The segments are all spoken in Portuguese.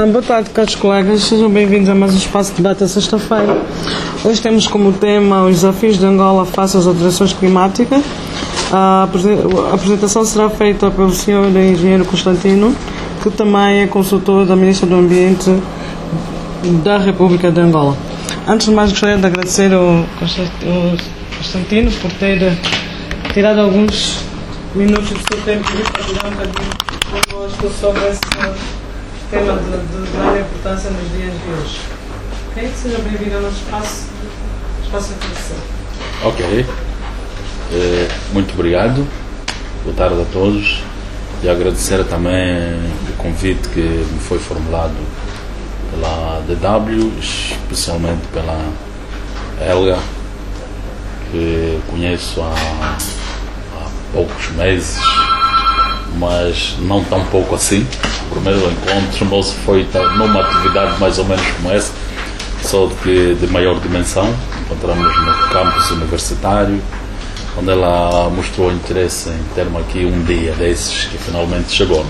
Boa tarde, caros colegas, sejam bem-vindos a mais um espaço de debate à sexta-feira. Hoje temos como tema os desafios de Angola face às alterações climáticas. A apresentação será feita pelo Sr. Engenheiro Constantino, que também é consultor da Ministra do Ambiente da República de Angola. Antes de mais, gostaria de agradecer ao Constantino por ter tirado alguns minutos do seu tempo para ajudar um bocadinho connosco sobre esse tema de grande importância nos dias de hoje. Ok? Seja bem-vindo ao nosso espaço de conversa. Ok. Muito obrigado. Boa tarde a todos. E agradecer também o convite que me foi formulado pela DW, especialmente pela Helga, que conheço há poucos meses, mas não tão pouco assim. O primeiro encontro nosso foi numa atividade mais ou menos como essa, só que de maior dimensão. Encontramos no campus universitário, onde ela mostrou interesse em termos aqui um dia desses que finalmente chegou.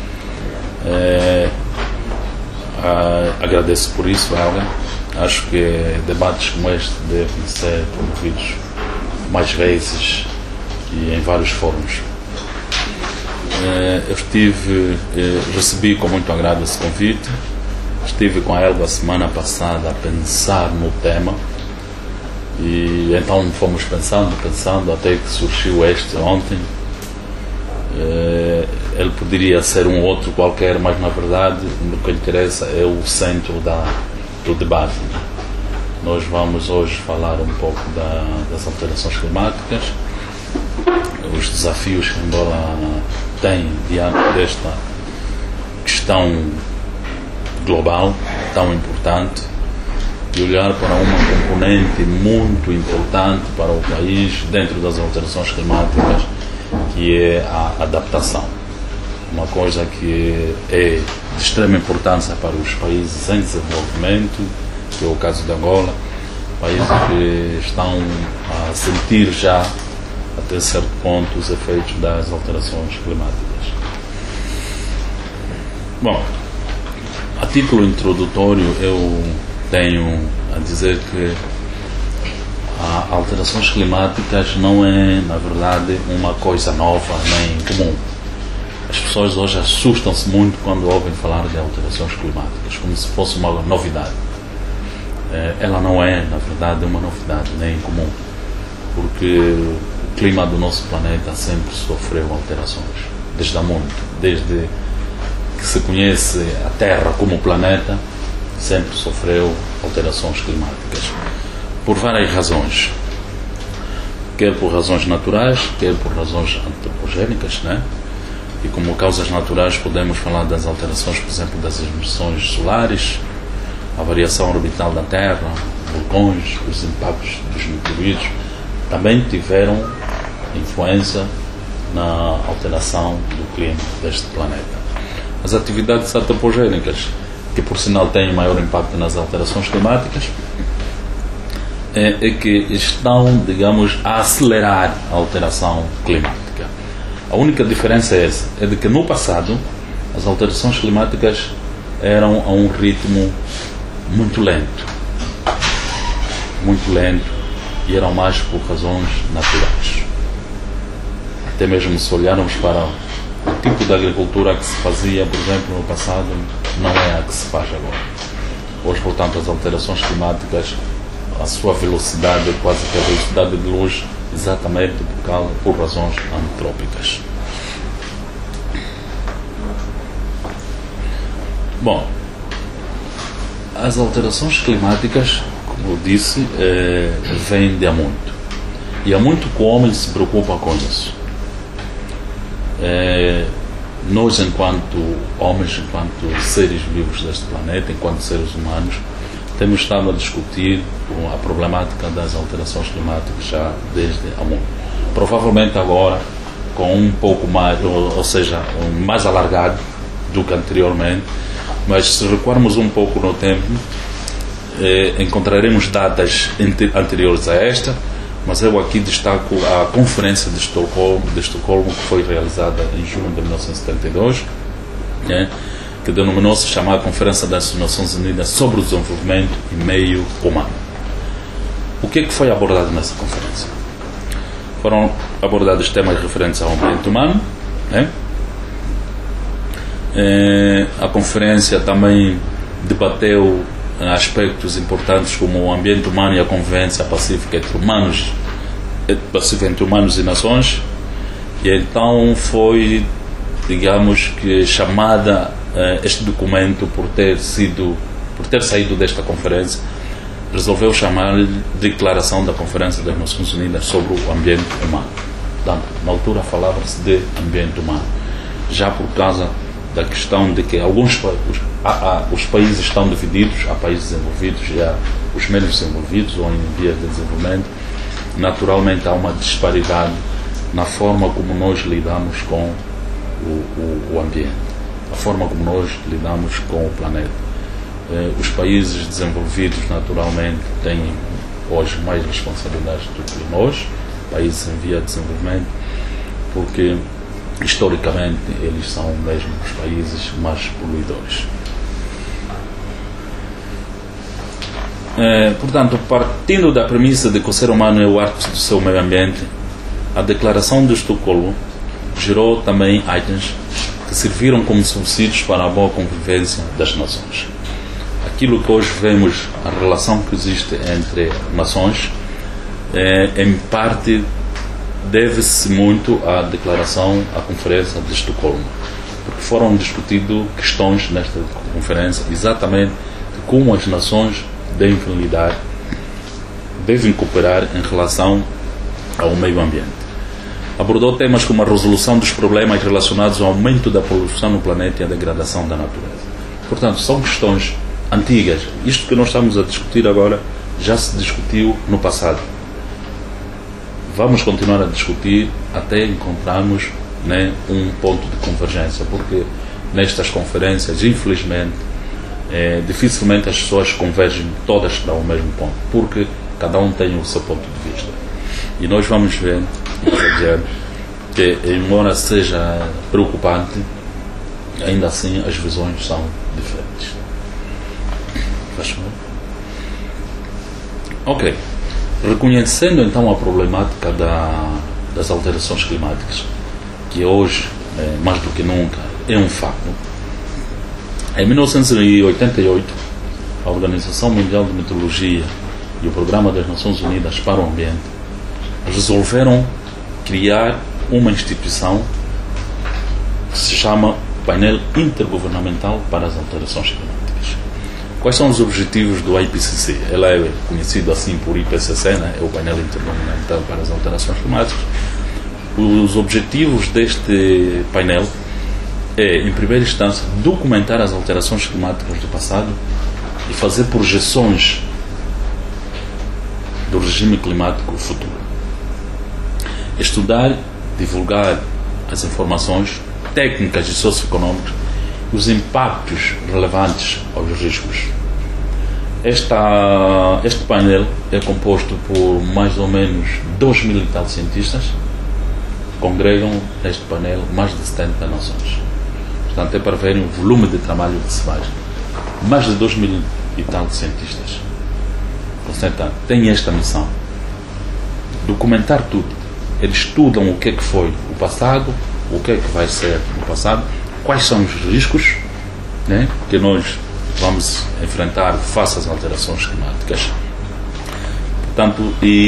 Agradeço por isso, Helga. Acho que debates como este devem ser promovidos mais vezes e em vários fóruns. Recebi com muito agrado esse convite. Estive com a Helga a semana passada a pensar no tema e então fomos pensando até que surgiu este ontem. Ele poderia ser um outro qualquer, mas na verdade o que interessa é o centro do debate. Nós vamos hoje falar um pouco das alterações climáticas, os desafios que Angola tem diante desta questão global tão importante, e olhar para uma componente muito importante para o país dentro das alterações climáticas, que é a adaptação. Uma coisa que é de extrema importância para os países em desenvolvimento, que é o caso de Angola, países que estão a sentir já, até certo ponto, os efeitos das alterações climáticas. Bom, a título introdutório eu tenho a dizer que as alterações climáticas não é, na verdade, uma coisa nova nem comum. As pessoas hoje assustam-se muito quando ouvem falar de alterações climáticas, como se fosse uma novidade. Ela não é, na verdade, uma novidade nem comum, porque o clima do nosso planeta sempre sofreu alterações, desde que se conhece a Terra como planeta, sempre sofreu alterações climáticas, por várias razões, quer por razões naturais, quer por razões antropogénicas, né? E como causas naturais podemos falar das alterações, por exemplo, das emissões solares, a variação orbital da Terra, vulcões, os impactos dos meteoritos, também tiveram influência na alteração do clima deste planeta. As atividades antropogénicas, que por sinal têm maior impacto nas alterações climáticas, é que estão, digamos, a acelerar a alteração climática. A única diferença é essa, é de que no passado as alterações climáticas eram a um ritmo muito lento, e eram mais por razões naturais. Até mesmo se olharmos para o tipo de agricultura que se fazia, por exemplo, no passado, não é a que se faz agora. Hoje, portanto, as alterações climáticas, a sua velocidade é quase que a velocidade de luz, exatamente por razões antrópicas. Bom, as alterações climáticas, como eu disse, vêm de há muito. E há muito que o homem se preocupa com isso. Nós, enquanto homens, enquanto seres vivos deste planeta, enquanto seres humanos, temos estado a discutir a problemática das alterações climáticas já desde há muito. Provavelmente agora com um pouco mais, ou seja, mais alargado do que anteriormente, mas se recuarmos um pouco no tempo, encontraremos datas anteriores a esta, mas eu aqui destaco a Conferência de Estocolmo, que foi realizada em junho de 1972, que denominou-se chamada Conferência das Nações Unidas sobre o Desenvolvimento e Meio Humano. O que é que foi abordado nessa conferência? Foram abordados temas referentes ao ambiente humano, né? A conferência também debateu aspectos importantes como o ambiente humano e a convivência pacífica entre humanos e nações, e então foi, digamos que, chamada este documento por ter saído desta conferência, resolveu chamar de Declaração da Conferência das Nações Unidas sobre o Ambiente Humano. Portanto, na altura falava-se de ambiente humano, já por causa da questão de que os países estão divididos, há países desenvolvidos e há os menos desenvolvidos ou em vias de desenvolvimento. Naturalmente há uma disparidade na forma como nós lidamos com o ambiente, a forma como nós lidamos com o planeta. Os países desenvolvidos naturalmente têm hoje mais responsabilidades do que nós, países em via de desenvolvimento, porque historicamente eles são mesmo os países mais poluidores. Portanto, partindo da premissa de que o ser humano é o árbitro do seu meio ambiente, a Declaração de Estocolmo gerou também itens que serviram como subsídios para a boa convivência das nações. Aquilo que hoje vemos, a relação que existe entre nações, em parte deve-se muito à declaração, à Conferência de Estocolmo, porque foram discutidas questões nesta conferência exatamente de como as nações devem lidar, devem cooperar em relação ao meio ambiente. Abordou temas como a resolução dos problemas relacionados ao aumento da poluição no planeta e a degradação da natureza. Portanto, são questões antigas. Isto que nós estamos a discutir agora já se discutiu no passado. Vamos continuar a discutir até encontrarmos, né, um ponto de convergência, porque nestas conferências, infelizmente, dificilmente as pessoas convergem todas para o mesmo ponto, porque cada um tem o seu ponto de vista. E nós vamos ver que, embora seja preocupante, ainda assim as visões são diferentes. Faz favor? Ok. Reconhecendo então a problemática das alterações climáticas, que hoje, mais do que nunca, é um facto, em 1988, a Organização Mundial de Meteorologia e o Programa das Nações Unidas para o Ambiente resolveram criar uma instituição que se chama Painel Intergovernamental para as Alterações Climáticas. Quais são os objetivos do IPCC? Ela é conhecida assim por IPCC, né? É o Painel Intergovernamental para as Alterações Climáticas. Os objetivos deste painel é, em primeira instância, documentar as alterações climáticas do passado e fazer projeções do regime climático futuro. Estudar, divulgar as informações técnicas e socioeconómicas e os impactos relevantes aos riscos. Este painel é composto por mais ou menos 2.000 e tal cientistas, congregam neste painel mais de 70 nações. Portanto, é para verem o volume de trabalho que se faz. Mais de 2.000 e tal cientistas. Portanto, têm esta missão: documentar tudo. Eles estudam o que é que foi o passado, o que é que vai ser no passado, quais são os riscos, né, que nós vamos enfrentar face às alterações climáticas. Portanto,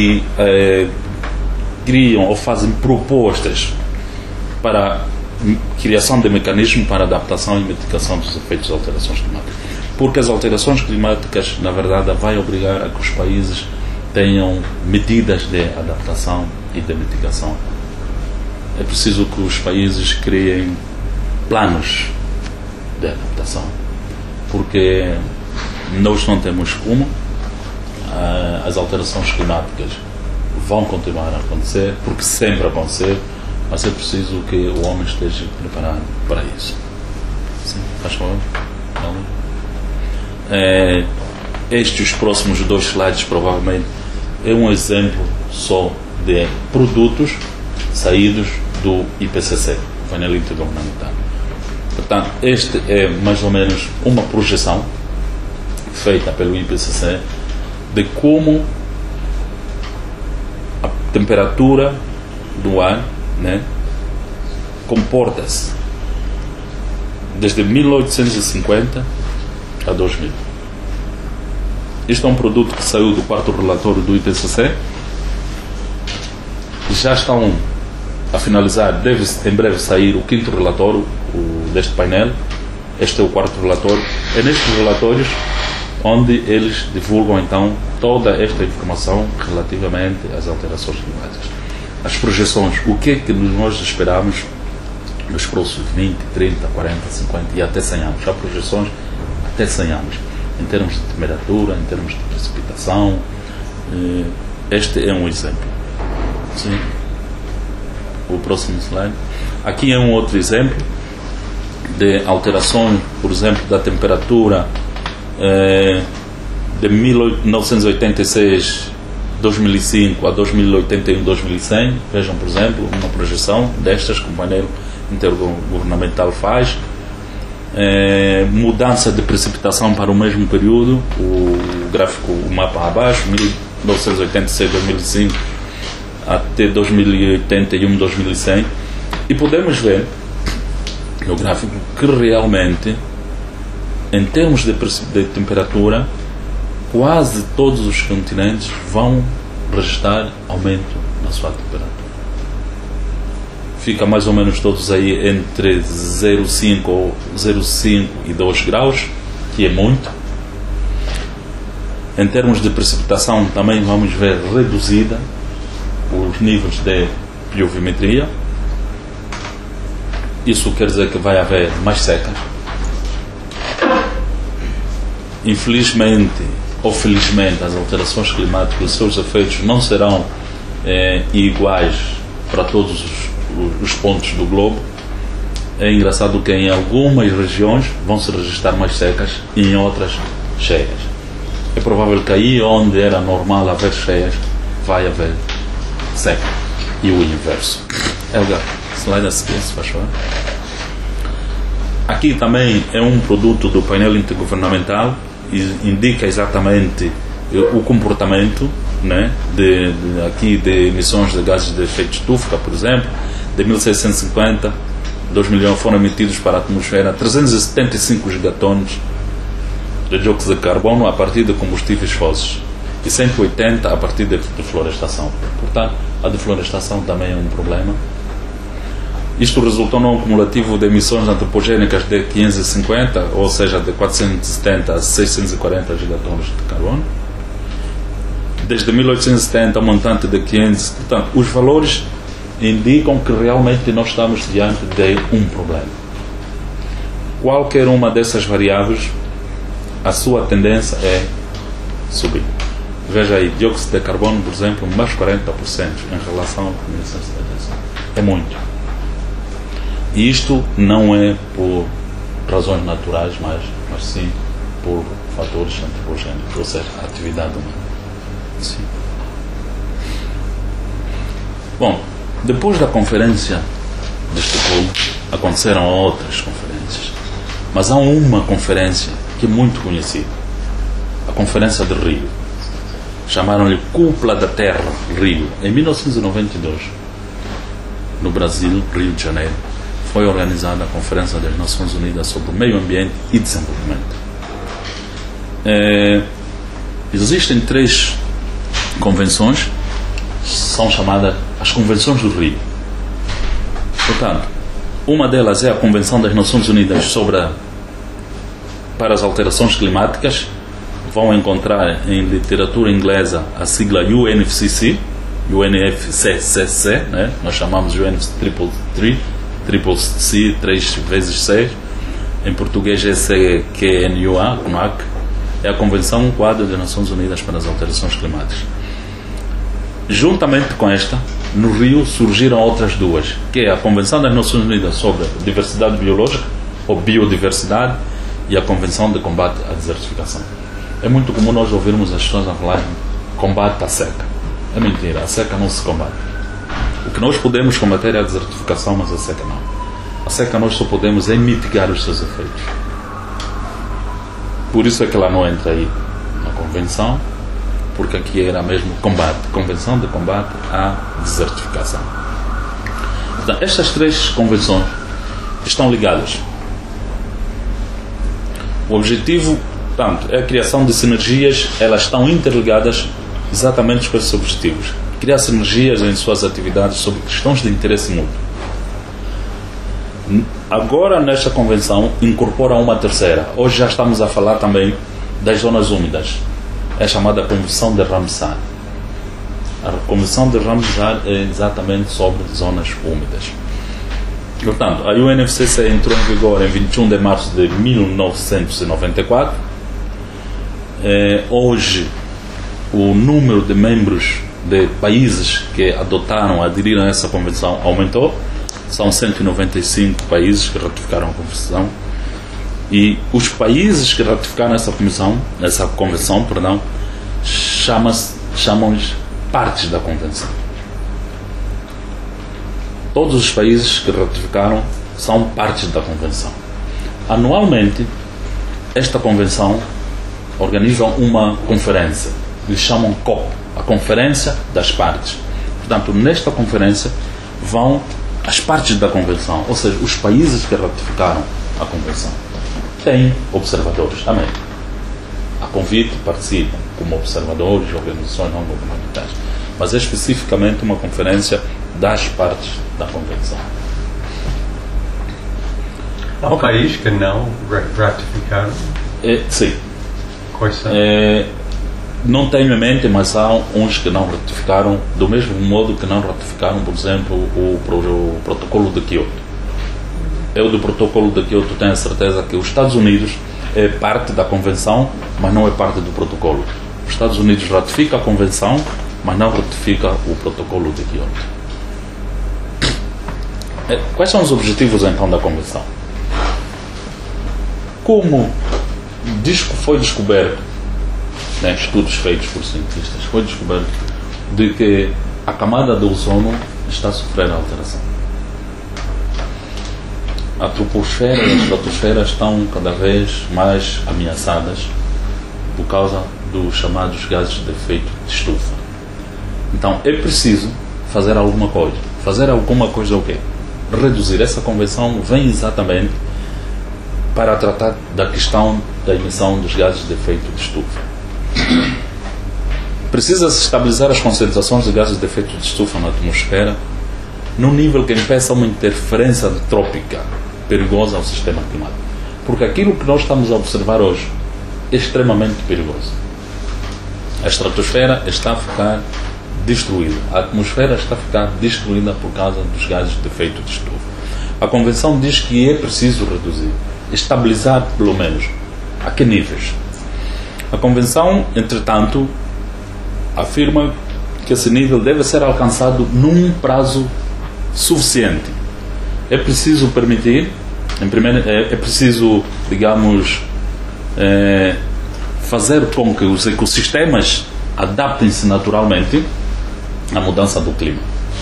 criam ou fazem propostas para a criação de mecanismos para adaptação e mitigação dos efeitos das alterações climáticas. Porque as alterações climáticas, na verdade, vai obrigar a que os países tenham medidas de adaptação e de mitigação. É preciso que os países criem planos de adaptação, porque nós não temos como. As alterações climáticas vão continuar a acontecer, porque sempre acontecer, mas é preciso que o homem esteja preparado para isso. Sim, faz favor. Estes próximos 2 slides provavelmente é um exemplo só de produtos saídos do IPCC, o painel intergovernamental. Portanto, este é mais ou menos uma projeção feita pelo IPCC de como a temperatura do ar, né, comporta-se desde 1850 a 2000. Este é um produto que saiu do quarto relatório do IPCC. Já estão a finalizar, deve em breve sair o quinto relatório deste painel. Este é o quarto relatório. É nestes relatórios onde eles divulgam então toda esta informação relativamente às alterações climáticas. As projeções, o que é que nós esperamos nos próximos 20, 30, 40, 50 e até 100 anos. Há projeções até 100 anos, em termos de temperatura, em termos de precipitação. Este é um exemplo. Sim. O próximo slide. Aqui é um outro exemplo de alterações, por exemplo, da temperatura de 1986, 2005 a 2081, 2100. Vejam, por exemplo, uma projeção destas que o painel intergovernamental faz. Mudança de precipitação para o mesmo período, o gráfico, o mapa abaixo, 1986, 2005 até 2081, 2100, e podemos ver no gráfico que realmente, em termos de temperatura, quase todos os continentes vão registrar aumento na sua temperatura. Fica mais ou menos todos aí entre 0,5 e 2 graus, que é muito. Em termos de precipitação também vamos ver reduzida os níveis de pluviometria. Isso quer dizer que vai haver mais secas. Infelizmente ou felizmente, as alterações climáticas, os seus efeitos não serão iguais para todos os pontos do globo. É engraçado que em algumas regiões vão se registrar mais secas e em outras cheias. É provável que aí onde era normal haver cheias vai haver seca, e o inverso. Helga, slide a seguir, se faz favor. Aqui também é um produto do painel intergovernamental e indica exatamente o comportamento, né, aqui de emissões de gases de efeito estufa, por exemplo. De 1650, 2 milhões foram emitidos para a atmosfera 375 gigatons de dióxido de carbono a partir de combustíveis fósseis e 180 a partir de deflorestação. Portanto, a deflorestação também é um problema. Isto resultou num acumulativo de emissões antropogénicas de 550, ou seja, de 470 a 640 gigatons de carbono. Desde 1870, um montante de 500. Portanto, os valores indicam que realmente nós estamos diante de um problema. Qualquer uma dessas variáveis, a sua tendência é subir. Veja aí, dióxido de carbono, por exemplo, mais 40% em relação a 1970. É muito. E isto não é por razões naturais, mas sim por fatores antropogénicos, ou seja, a atividade humana. Sim. Bom, depois da conferência de Estocolmo, aconteceram outras conferências. Mas há uma conferência que é muito conhecida, a Conferência de Rio. Chamaram-lhe Cúpula da Terra, Rio. Em 1992, no Brasil, Rio de Janeiro, foi organizada a Conferência das Nações Unidas sobre o Meio Ambiente e Desenvolvimento. Existem 3 convenções, são chamadas as Convenções do Rio. Portanto, uma delas é a Convenção das Nações Unidas para as Alterações Climáticas. Vão encontrar em literatura inglesa a sigla UNFCCC, né? Nós chamamos UNFCCC, 3 vezes 6. Em português é CQNUA, CNUAC. É a Convenção Quadro das Nações Unidas para as Alterações Climáticas. Juntamente com esta, no Rio surgiram outras 2, que é a Convenção das Nações Unidas sobre Diversidade Biológica, ou Biodiversidade, e a Convenção de Combate à Desertificação. É muito comum nós ouvirmos as pessoas a falar combate à seca. É mentira, a seca não se combate. O que nós podemos combater é a desertificação, mas a seca não. a seca nós só podemos mitigar os seus efeitos. Por isso é que ela não entra aí na convenção, porque aqui era mesmo combate, convenção de combate à desertificação. Então, estas três convenções estão ligadas. O objetivo, portanto, é a criação de sinergias, elas estão interligadas exatamente com esses objetivos. Criar sinergias em suas atividades sobre questões de interesse mútuo. Agora, nesta convenção, incorpora uma terceira. Hoje já estamos a falar também das zonas úmidas. É chamada Convenção de Ramsar. A Convenção de Ramsar é exatamente sobre zonas úmidas. Portanto, a UNFCCC entrou em vigor em 21 de março de 1994. Hoje, o número de membros de países que adotaram, aderiram a essa convenção aumentou. São 195 países que ratificaram a convenção. E os países que ratificaram essa convenção, chamam-lhes partes da convenção. Todos os países que ratificaram são partes da convenção. Anualmente, esta convenção organiza uma conferência. Eles chamam COP, a Conferência das Partes. Portanto, nesta conferência vão as partes da convenção, ou seja, os países que ratificaram a convenção. Tem observadores também. A convite participam como observadores, organizações não governamentais. Mas é especificamente uma conferência das partes da convenção. Há países que não ratificaram? Sim. Quais são? Não tenho em mente, mas há uns que não ratificaram, do mesmo modo que não ratificaram, por exemplo, o protocolo de Kyoto. Eu do protocolo de Kyoto tenho a certeza que os Estados Unidos é parte da convenção, mas não é parte do protocolo. Os Estados Unidos ratifica a convenção, mas não ratifica o protocolo de Kyoto. Quais são os objetivos então da convenção? Como foi descoberto, estudos feitos por cientistas, foi descoberto de que a camada do ozono está a sofrer alteração. A troposfera e a estratosfera estão cada vez mais ameaçadas por causa dos chamados gases de efeito de estufa. Então é preciso fazer alguma coisa. Fazer alguma coisa o quê? Reduzir. Essa convenção vem exatamente para tratar da questão da emissão dos gases de efeito de estufa. Precisa-se estabilizar as concentrações de gases de efeito de estufa na atmosfera num nível que impeça uma interferência trópica perigosa ao sistema climático. Porque aquilo que nós estamos a observar hoje é extremamente perigoso. A estratosfera está a ficar destruída. A atmosfera está a ficar destruída por causa dos gases de efeito de estufa. A Convenção diz que é preciso reduzir, estabilizar pelo menos. A que níveis? A Convenção, entretanto, afirma que esse nível deve ser alcançado num prazo suficiente. É preciso permitir, é preciso, digamos, fazer com que os ecossistemas adaptem-se naturalmente à mudança do clima.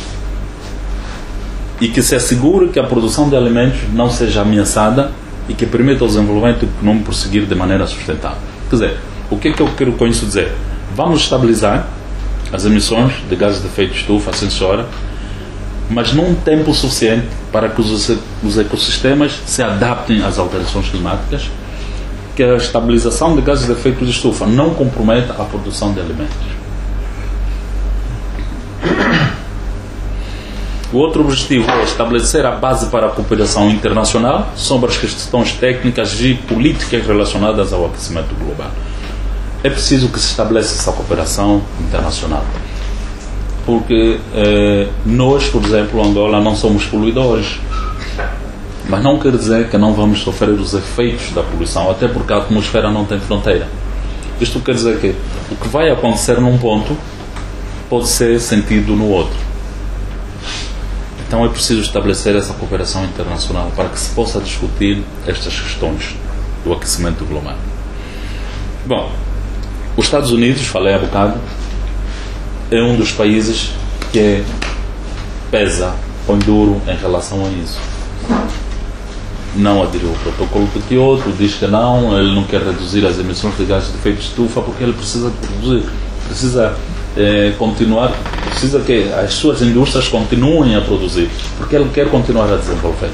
E que se assegure que a produção de alimentos não seja ameaçada e que permita o desenvolvimento econômico prosseguir de maneira sustentável. Quer dizer, o que é que eu quero com isso dizer? Vamos estabilizar as emissões de gases de efeito de estufa, assim senhora, mas num tempo suficiente para que os ecossistemas se adaptem às alterações climáticas, que a estabilização de gases de efeito de estufa não comprometa a produção de alimentos. O outro objetivo é estabelecer a base para a cooperação internacional sobre as questões técnicas e políticas relacionadas ao aquecimento global. É preciso que se estabeleça essa cooperação internacional. Porque nós, por exemplo, Angola, não somos poluidores. Mas não quer dizer que não vamos sofrer os efeitos da poluição, até porque a atmosfera não tem fronteira. Isto quer dizer que o que vai acontecer num ponto pode ser sentido no outro. Então é preciso estabelecer essa cooperação internacional para que se possa discutir estas questões do aquecimento global. Bom, os Estados Unidos, falei há bocado, é um dos países que pesa, põe duro em relação a isso. não aderiu ao protocolo de Kyoto, diz que não, ele não quer reduzir as emissões de gases de efeito de estufa porque ele precisa produzir, precisa continuar, precisa que as suas indústrias continuem a produzir, porque ele quer continuar a desenvolver.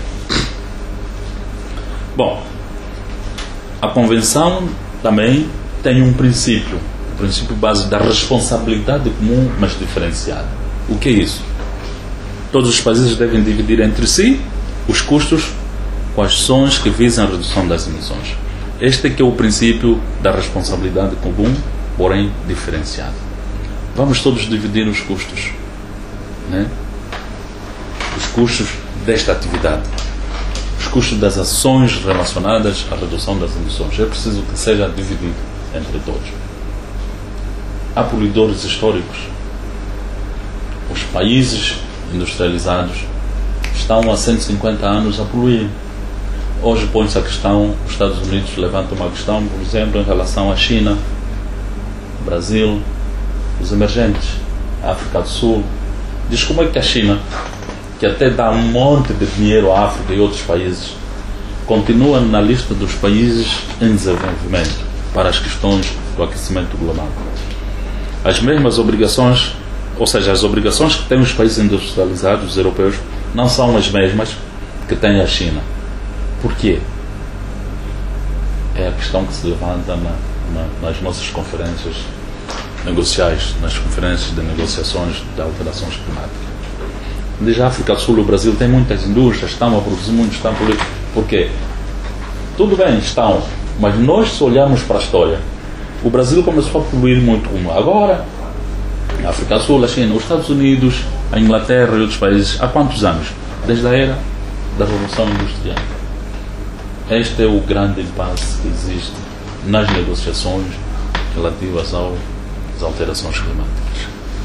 Bom, a Convenção também tem um princípio, o princípio base da responsabilidade comum, mas diferenciada. O que é isso? Todos os países devem dividir entre si os custos com ações que visam a redução das emissões. Este é que é o princípio da responsabilidade comum, porém diferenciada. Vamos todos dividir os custos, né? Os custos desta atividade, os custos das ações relacionadas à redução das emissões. É preciso que seja dividido entre todos. Há poluidores históricos. Os países industrializados estão há 150 anos a poluir. Hoje põe-se a questão, os Estados Unidos levantam uma questão, por exemplo, em relação à China, Brasil, os emergentes, a África do Sul. Diz como é que a China, que até dá um monte de dinheiro à África e outros países, continua na lista dos países em desenvolvimento para as questões do aquecimento global. As mesmas obrigações, ou seja, as obrigações que têm os países industrializados, os europeus, não são as mesmas que tem a China. Por quê? É a questão que se levanta nas nossas conferências negociais, nas conferências de negociações de alterações climáticas. Desde a África do Sul, o Brasil tem muitas indústrias, estão a produzir muito, estão a poluir. Por quê? Tudo bem, estão, mas nós, se olharmos para a história, o Brasil começou a poluir muito agora. A África do Sul, a China, os Estados Unidos, a Inglaterra e outros países, há quantos anos? Desde a era da Revolução Industrial. Este é o grande impasse que existe nas negociações relativas às alterações climáticas.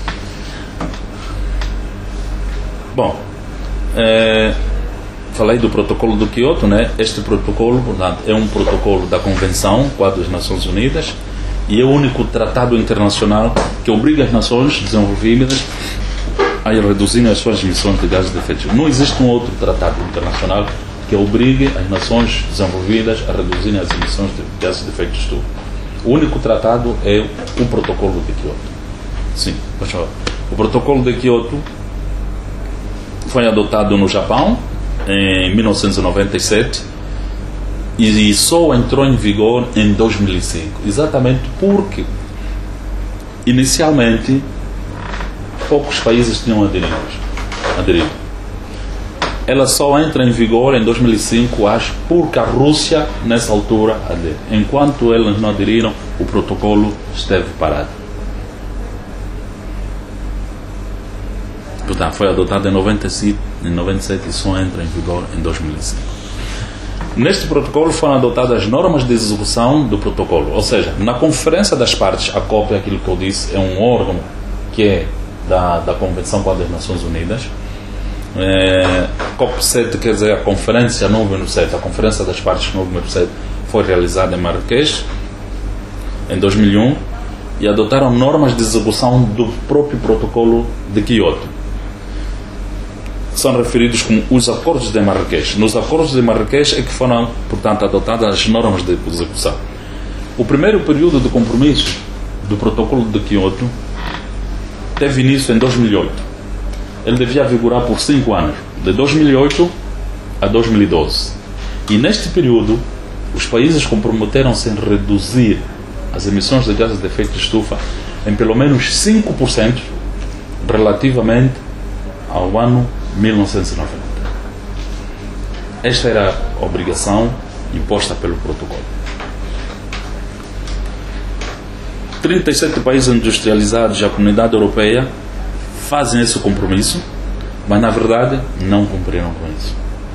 Bom, falei do protocolo do Kyoto, né? Este protocolo, portanto, é um protocolo da Convenção Quadro das Nações Unidas e é o único tratado internacional que obriga as nações desenvolvidas a reduzir as suas emissões de gases de efeito de estufa. Não existe um outro tratado internacional que obrigue as nações desenvolvidas a reduzirem as emissões de gases de efeito de estufa. O único tratado é o protocolo de Kyoto. Sim, por favor. O protocolo de Kyoto foi adotado no Japão em 1997 e só entrou em vigor em 2005, exatamente porque inicialmente poucos países tinham aderido. Ela só entra em vigor em 2005, acho, porque a Rússia nessa altura aderiu. Enquanto elas não aderiram, o protocolo esteve parado. Portanto, foi adotado em 97 e só entra em vigor em 2005. Neste protocolo foram adotadas as normas de execução do protocolo, ou seja, na Conferência das Partes, a COP, aquilo que eu disse, é um órgão que é da Convenção Quadro das Nações Unidas. COP7 quer dizer a Conferência número 7, a Conferência das Partes número 7 foi realizada em Marrakech em 2001 e adotaram normas de execução do próprio protocolo de Kyoto. São referidos como os Acordos de Marrakech. Nos Acordos de Marrakech é que foram, portanto, adotadas as normas de execução. O primeiro período de compromisso do protocolo de Kyoto teve início em 2008. Ele devia vigorar por 5 anos, de 2008 a 2012. E neste período, os países comprometeram-se em reduzir as emissões de gases de efeito de estufa em pelo menos 5% relativamente ao ano 1990. Esta era a obrigação imposta pelo protocolo. 37 países industrializados e a comunidade europeia fazem esse compromisso, mas na verdade não cumpriram com isso.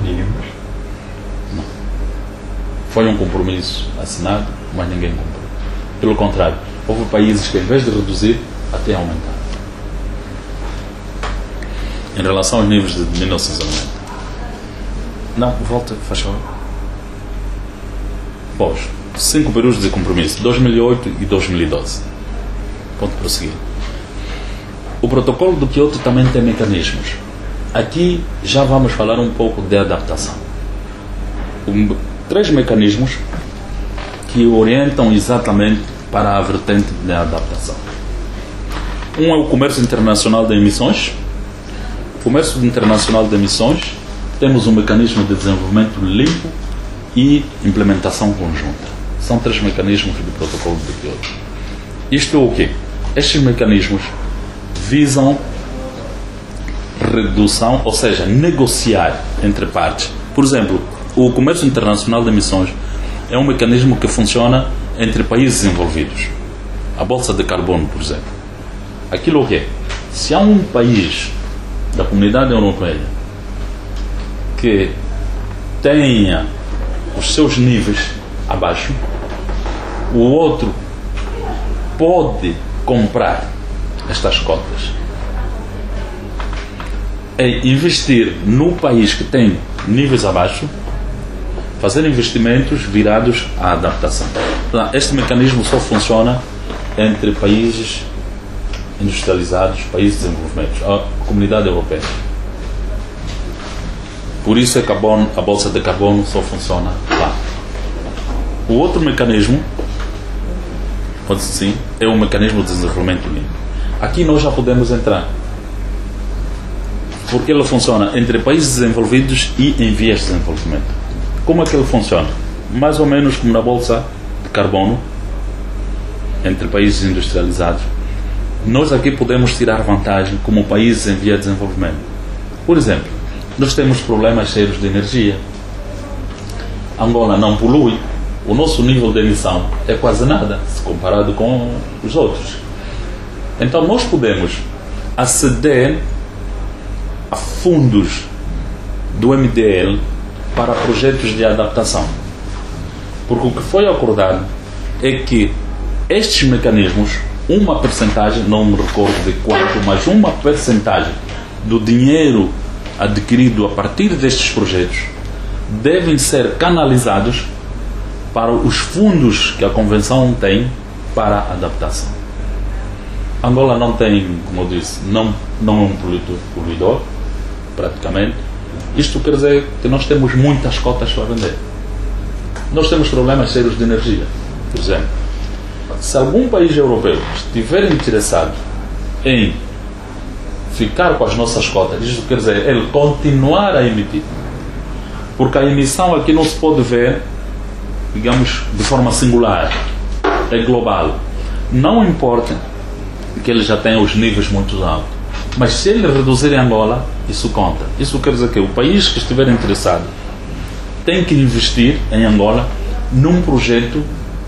Não. Foi um compromisso assinado, mas ninguém cumpriu. Pelo contrário, houve países que, em vez de reduzir, até aumentaram. Em relação aos níveis de 1990. Não, volta, faz favor. Pois, 5 períodos de compromisso, 2008 e 2012. Ponto prosseguir. O protocolo do Kyoto também tem mecanismos. Aqui já vamos falar um pouco de adaptação. três mecanismos que orientam exatamente para a vertente da adaptação. Um é o comércio internacional de emissões. O comércio internacional de emissões, temos um mecanismo de desenvolvimento limpo e implementação conjunta. São três mecanismos do protocolo de Kyoto. Isto é o quê? Estes mecanismos visam redução, ou seja, negociar entre partes. Por exemplo, o comércio internacional de emissões é um mecanismo que funciona entre países envolvidos. A bolsa de carbono, por exemplo. Aquilo o quê? Se há um país da comunidade europeia que tenha os seus níveis abaixo, o outro pode comprar estas cotas e investir no país que tem níveis abaixo, fazer investimentos virados à adaptação. Este mecanismo só funciona entre países industrializados, países desenvolvidos, a comunidade europeia. Por isso é que a bolsa de carbono só funciona lá. O outro mecanismo, pode-se sim, é o mecanismo de desenvolvimento limpo. Aqui nós já podemos entrar, porque ele funciona entre países desenvolvidos e em vias de desenvolvimento. Como é que ele funciona? Mais ou menos como na bolsa de carbono, entre países industrializados. Nós aqui podemos tirar vantagem como países em via de desenvolvimento. Por exemplo, nós temos problemas sérios de energia. Angola não polui. O nosso nível de emissão é quase nada, se comparado com os outros. Então nós podemos aceder a fundos do MDL para projetos de adaptação. Porque o que foi acordado é que estes mecanismos, uma percentagem, não me recordo de quanto, mas uma percentagem do dinheiro adquirido a partir destes projetos devem ser canalizados para os fundos que a Convenção tem para a adaptação. Angola não tem, como eu disse, não é um poluidor, praticamente. Isto quer dizer que nós temos muitas cotas para vender. Nós temos problemas sérios de energia. Por exemplo, se algum país europeu estiver interessado em ficar com as nossas cotas, isto quer dizer, ele continuar a emitir, porque a emissão aqui não se pode ver, digamos, de forma singular, é global. Não importa que ele já tenha os níveis muito altos, mas se ele reduzir em Angola, isso conta. Isso quer dizer que o país que estiver interessado tem que investir em Angola num projeto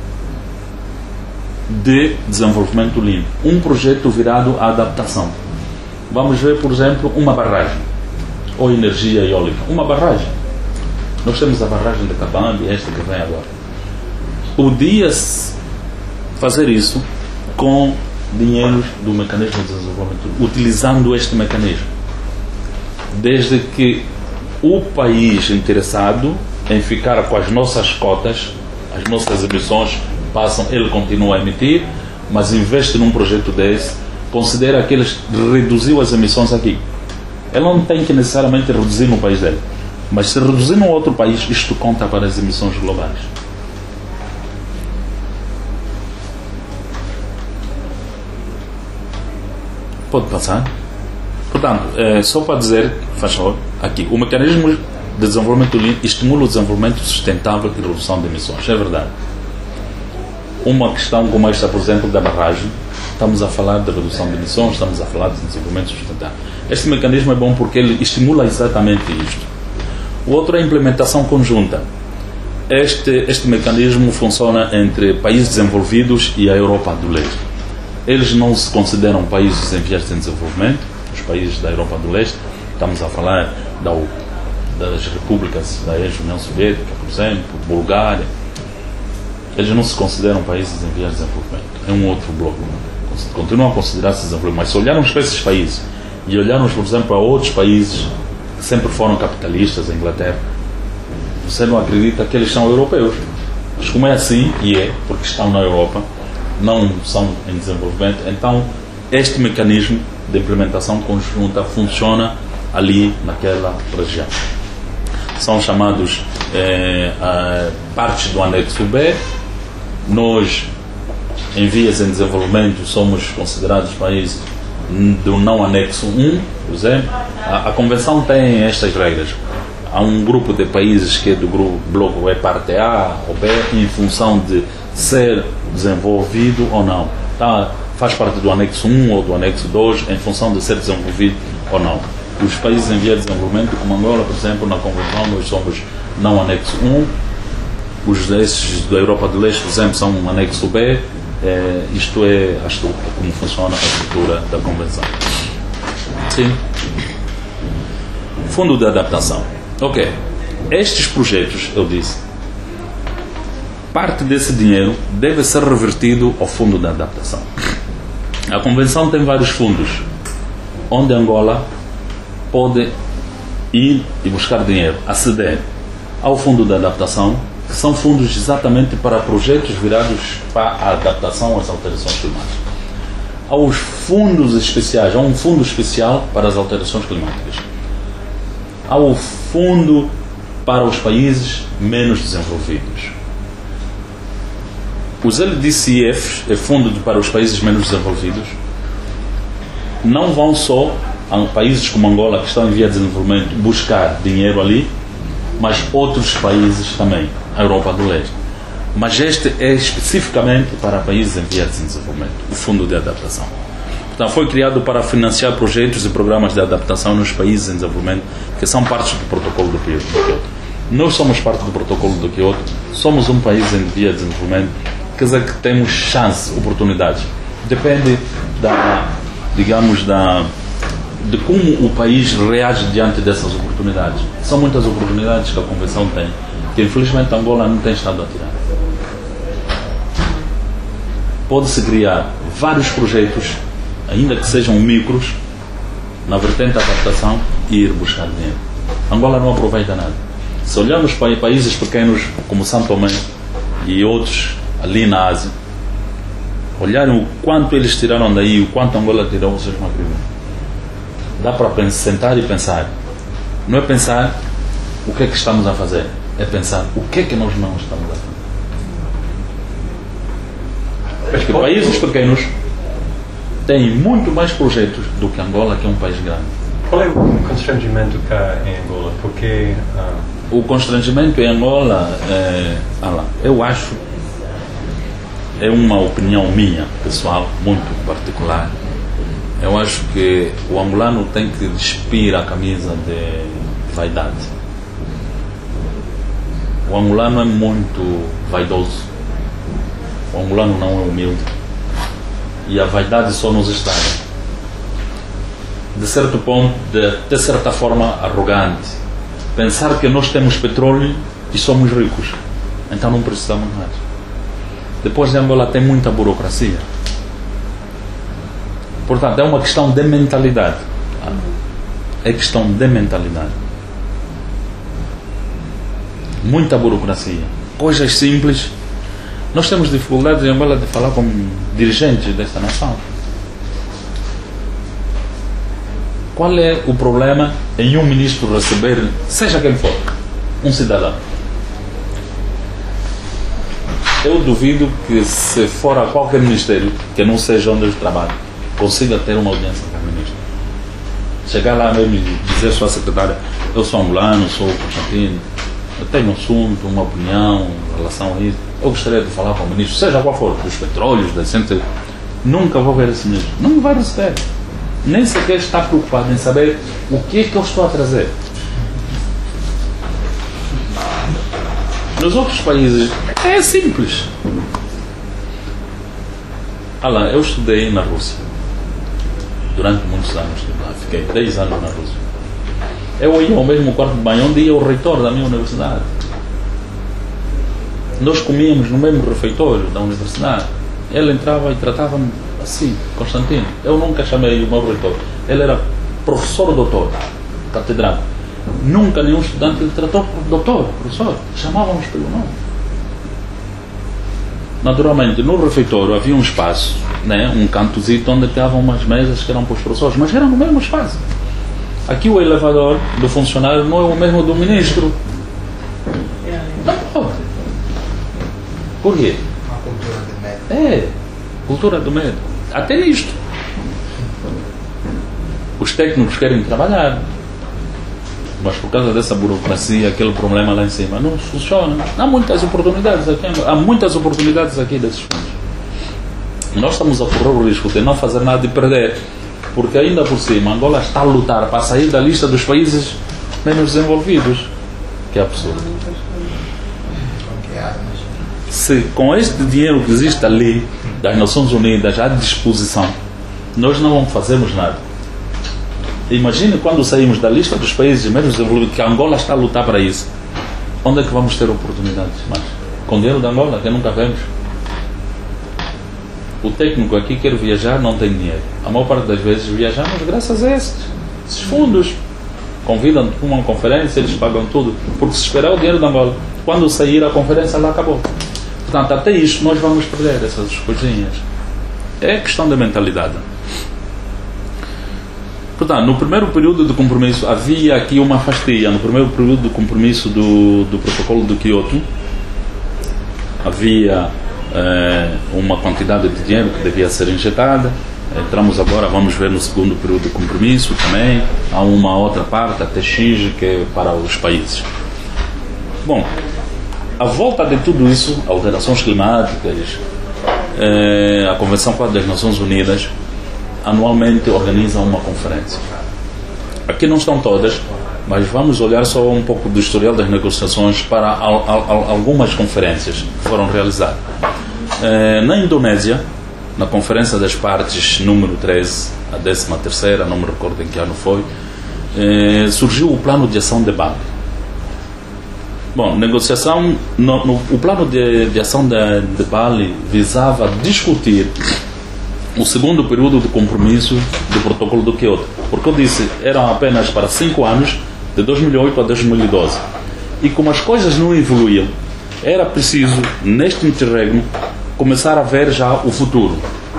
de desenvolvimento limpo, um projeto virado à adaptação. Vamos ver, por exemplo, uma barragem ou energia eólica. Uma barragem. Nós temos a barragem de Cabambi, esta que vem agora. Podia-se fazer isso com dinheiros do mecanismo de desenvolvimento, utilizando este mecanismo, desde que o país interessado em ficar com as nossas cotas, as nossas emissões passam, ele continua a emitir, mas investe num projeto desse, considera que ele reduziu as emissões aqui. Ele não tem que necessariamente reduzir no país dele, mas se reduzir num outro país, isto conta para as emissões globais. Pode passar? Portanto, só para dizer, faz favor, aqui, o mecanismo de desenvolvimento limpo estimula o desenvolvimento sustentável e redução de emissões. É verdade. Uma questão como esta, por exemplo, da barragem, estamos a falar de redução de emissões, estamos a falar de desenvolvimento sustentável. Este mecanismo é bom porque ele estimula exatamente isto. O outro é a implementação conjunta. Este mecanismo funciona entre países desenvolvidos e a Europa do Leste. Eles não se consideram países em vias de desenvolvimento, os países da Europa do Leste. Estamos a falar das repúblicas da ex-União Soviética, por exemplo, Bulgária. Eles não se consideram países em vias de desenvolvimento. É um outro bloco. Continuam a considerar-se desenvolvimentos. Mas se olharmos para esses países e olharmos, por exemplo, para outros países que sempre foram capitalistas, a Inglaterra, você não acredita que eles são europeus. Mas como é assim, e é, porque estão na Europa, não são em desenvolvimento, então este mecanismo de implementação conjunta funciona ali naquela região. são chamados partes do anexo B. Nós, em vias em desenvolvimento, somos considerados países do não anexo 1, por exemplo. A Convenção tem estas regras. Há um grupo de países que é do grupo bloco é parte A ou B, em função de ser desenvolvido ou não. Faz parte do anexo 1 ou do anexo 2, em função de ser desenvolvido ou não. Os países em via de desenvolvimento, como Angola, por exemplo, na Convenção, nós somos não anexo 1. Esses da Europa do Leste, por exemplo, são um anexo B. Isto é como funciona a estrutura da Convenção. Sim. Fundo de adaptação. Ok. Estes projetos, eu disse, parte desse dinheiro deve ser revertido ao fundo de adaptação. A Convenção tem vários fundos, onde Angola pode ir e buscar dinheiro, aceder ao fundo de adaptação, que são fundos exatamente para projetos virados para a adaptação às alterações climáticas. Há os fundos especiais, há um fundo especial para as alterações climáticas. Há o fundo para os países menos desenvolvidos. Os LDCFs, é fundo para os países menos desenvolvidos, não vão só a países como Angola, que estão em via de desenvolvimento, buscar dinheiro ali, mas outros países também, a Europa do Leste. Mas este é especificamente para países em via de desenvolvimento, o Fundo de Adaptação. Então, foi criado para financiar projetos e programas de adaptação nos países em desenvolvimento que são partes do Protocolo do Quioto. Nós somos parte do Protocolo do Quioto, somos um país em via de desenvolvimento, quer dizer que temos chance, oportunidades. Depende de como o país reage diante dessas oportunidades. São muitas oportunidades que a Convenção tem, que infelizmente Angola não tem estado a tirar. Pode-se criar vários projetos, ainda que sejam micros, na vertente da adaptação, e ir buscar dinheiro. Angola não aproveita nada. Se olharmos para países pequenos como São Tomé e outros ali na Ásia, olharem o quanto eles tiraram daí, o quanto Angola tirou, vocês vão acreditar. Dá para sentar e pensar. Não é pensar o que é que estamos a fazer, é pensar o que é que nós não estamos a fazer. Porque países pequenos têm muito mais projetos do que Angola, que é um país grande. Qual é o constrangimento cá em Angola? Porque o constrangimento em Angola eu acho, é uma opinião minha, pessoal, muito particular. Eu acho que o angolano tem que despir a camisa de vaidade. O angolano é muito vaidoso. O angolano não é humilde. E a vaidade só nos estraga. De certo ponto, de certa forma, arrogante. Pensar que nós temos petróleo e somos ricos. Então não precisamos mais. Depois de Angola tem muita burocracia. Portanto, é uma questão de mentalidade. É questão de mentalidade. Muita burocracia. Coisas simples. Nós temos dificuldades em Angola de falar com dirigentes desta nação. Qual é o problema em um ministro receber, seja quem for, um cidadão? Eu duvido que, se for a qualquer ministério, que não seja onde eu trabalho, consiga ter uma audiência com o ministro. Chegar lá mesmo e dizer à sua secretária: eu sou angolano, sou Constantino, eu tenho um assunto, uma opinião em relação a isso, eu gostaria de falar com o ministro, seja qual for, dos petróleos, da gente. Nunca vou ver esse ministro. Não vai receber. Nem sequer está preocupado em saber o que é que eu estou a trazer. Nos outros países é simples. Eu estudei na Rússia durante muitos anos. Fiquei 10 anos na Rússia. Eu ia ao mesmo quarto de banho onde ia o reitor da minha universidade. Nós comíamos no mesmo refeitório da universidade. Ele entrava e tratava-me assim: Constantino. Eu nunca chamei o meu reitor. Ele era professor doutor, catedrático. Nunca nenhum estudante lhe tratou por doutor, professor. Chamávamos pelo nome. Naturalmente, no refeitório havia um espaço, um cantozito onde estavam umas mesas que eram para os professores, mas eram no mesmo espaço. Aqui o elevador do funcionário não é o mesmo do ministro. Por quê? Uma cultura de medo. É, cultura do medo. Até nisto. Os técnicos querem trabalhar, mas por causa dessa burocracia, aquele problema lá em cima não funciona. Há muitas oportunidades aqui desses fundos. Nós estamos a correr o risco de não fazer nada e perder, porque ainda por cima Angola está a lutar para sair da lista dos países menos desenvolvidos, que é absurdo. Se com este dinheiro que existe ali das Nações Unidas à disposição, nós não fazemos nada. Imagine quando saímos da lista dos países menos desenvolvidos, que a Angola está a lutar para isso. Onde é que vamos ter oportunidades? Mas com dinheiro da Angola, que nunca vemos. O técnico aqui quer viajar, não tem dinheiro. A maior parte das vezes viajamos graças a esses fundos. Convidam para uma conferência, eles pagam tudo, porque se esperar o dinheiro da Angola, quando sair a conferência, lá acabou. Portanto, até isto nós vamos perder essas coisinhas. É questão de mentalidade. Portanto, no primeiro período de compromisso havia aqui uma fastia. No primeiro período de compromisso do protocolo de Kyoto havia uma quantidade de dinheiro que devia ser injetada. Entramos agora, vamos ver no segundo período de compromisso também. Há uma outra parte, até X, que é para os países. Bom, à volta de tudo isso, alterações climáticas, a Convenção Quadro das Nações Unidas anualmente organiza uma conferência. Aqui não estão todas, mas vamos olhar só um pouco do historial das negociações para algumas conferências que foram realizadas. Na Indonésia, na Conferência das Partes número 13, a 13ª, não me recordo em que ano foi, surgiu o Plano de Ação de Bali. Bom, negociação, o Plano de Ação de Bali visava discutir o segundo período de compromisso do protocolo do Kyoto, porque eu disse, eram apenas para 5 anos, de 2008 a 2012, e como as coisas não evoluíam, era preciso, neste interregno, começar a ver já o futuro.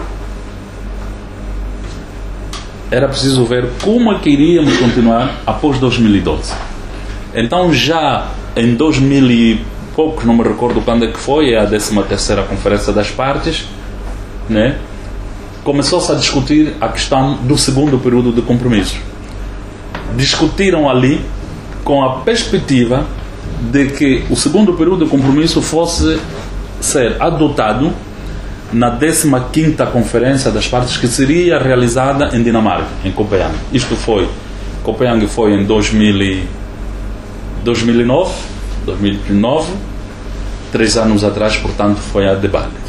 Era preciso ver como é que iríamos continuar após 2012. Então já em 2000 e poucos, não me recordo quando é que foi, a 13ª Conferência das Partes, né? Começou-se a discutir a questão do segundo período de compromisso. Discutiram ali com a perspectiva de que o segundo período de compromisso fosse ser adotado na 15ª Conferência das Partes, que seria realizada em Dinamarca, em Copenhague. Copenhague foi em 2009, 3 anos atrás, portanto, foi a de Bali.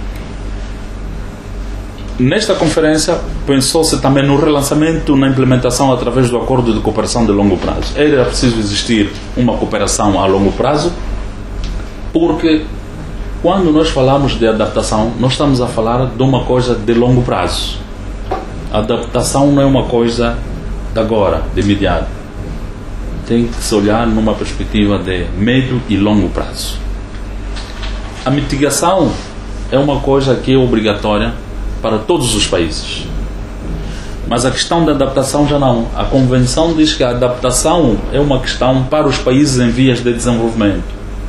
Nesta conferência, pensou-se também no relançamento, na implementação através do Acordo de Cooperação de Longo Prazo. Era preciso existir uma cooperação a longo prazo, porque quando nós falamos de adaptação, nós estamos a falar de uma coisa de longo prazo. A adaptação não é uma coisa de agora, de imediato. Tem que se olhar numa perspectiva de médio e longo prazo. A mitigação é uma coisa que é obrigatória para todos os países. Mas a questão da adaptação já não. A Convenção diz que a adaptação é uma questão para os países em vias de desenvolvimento.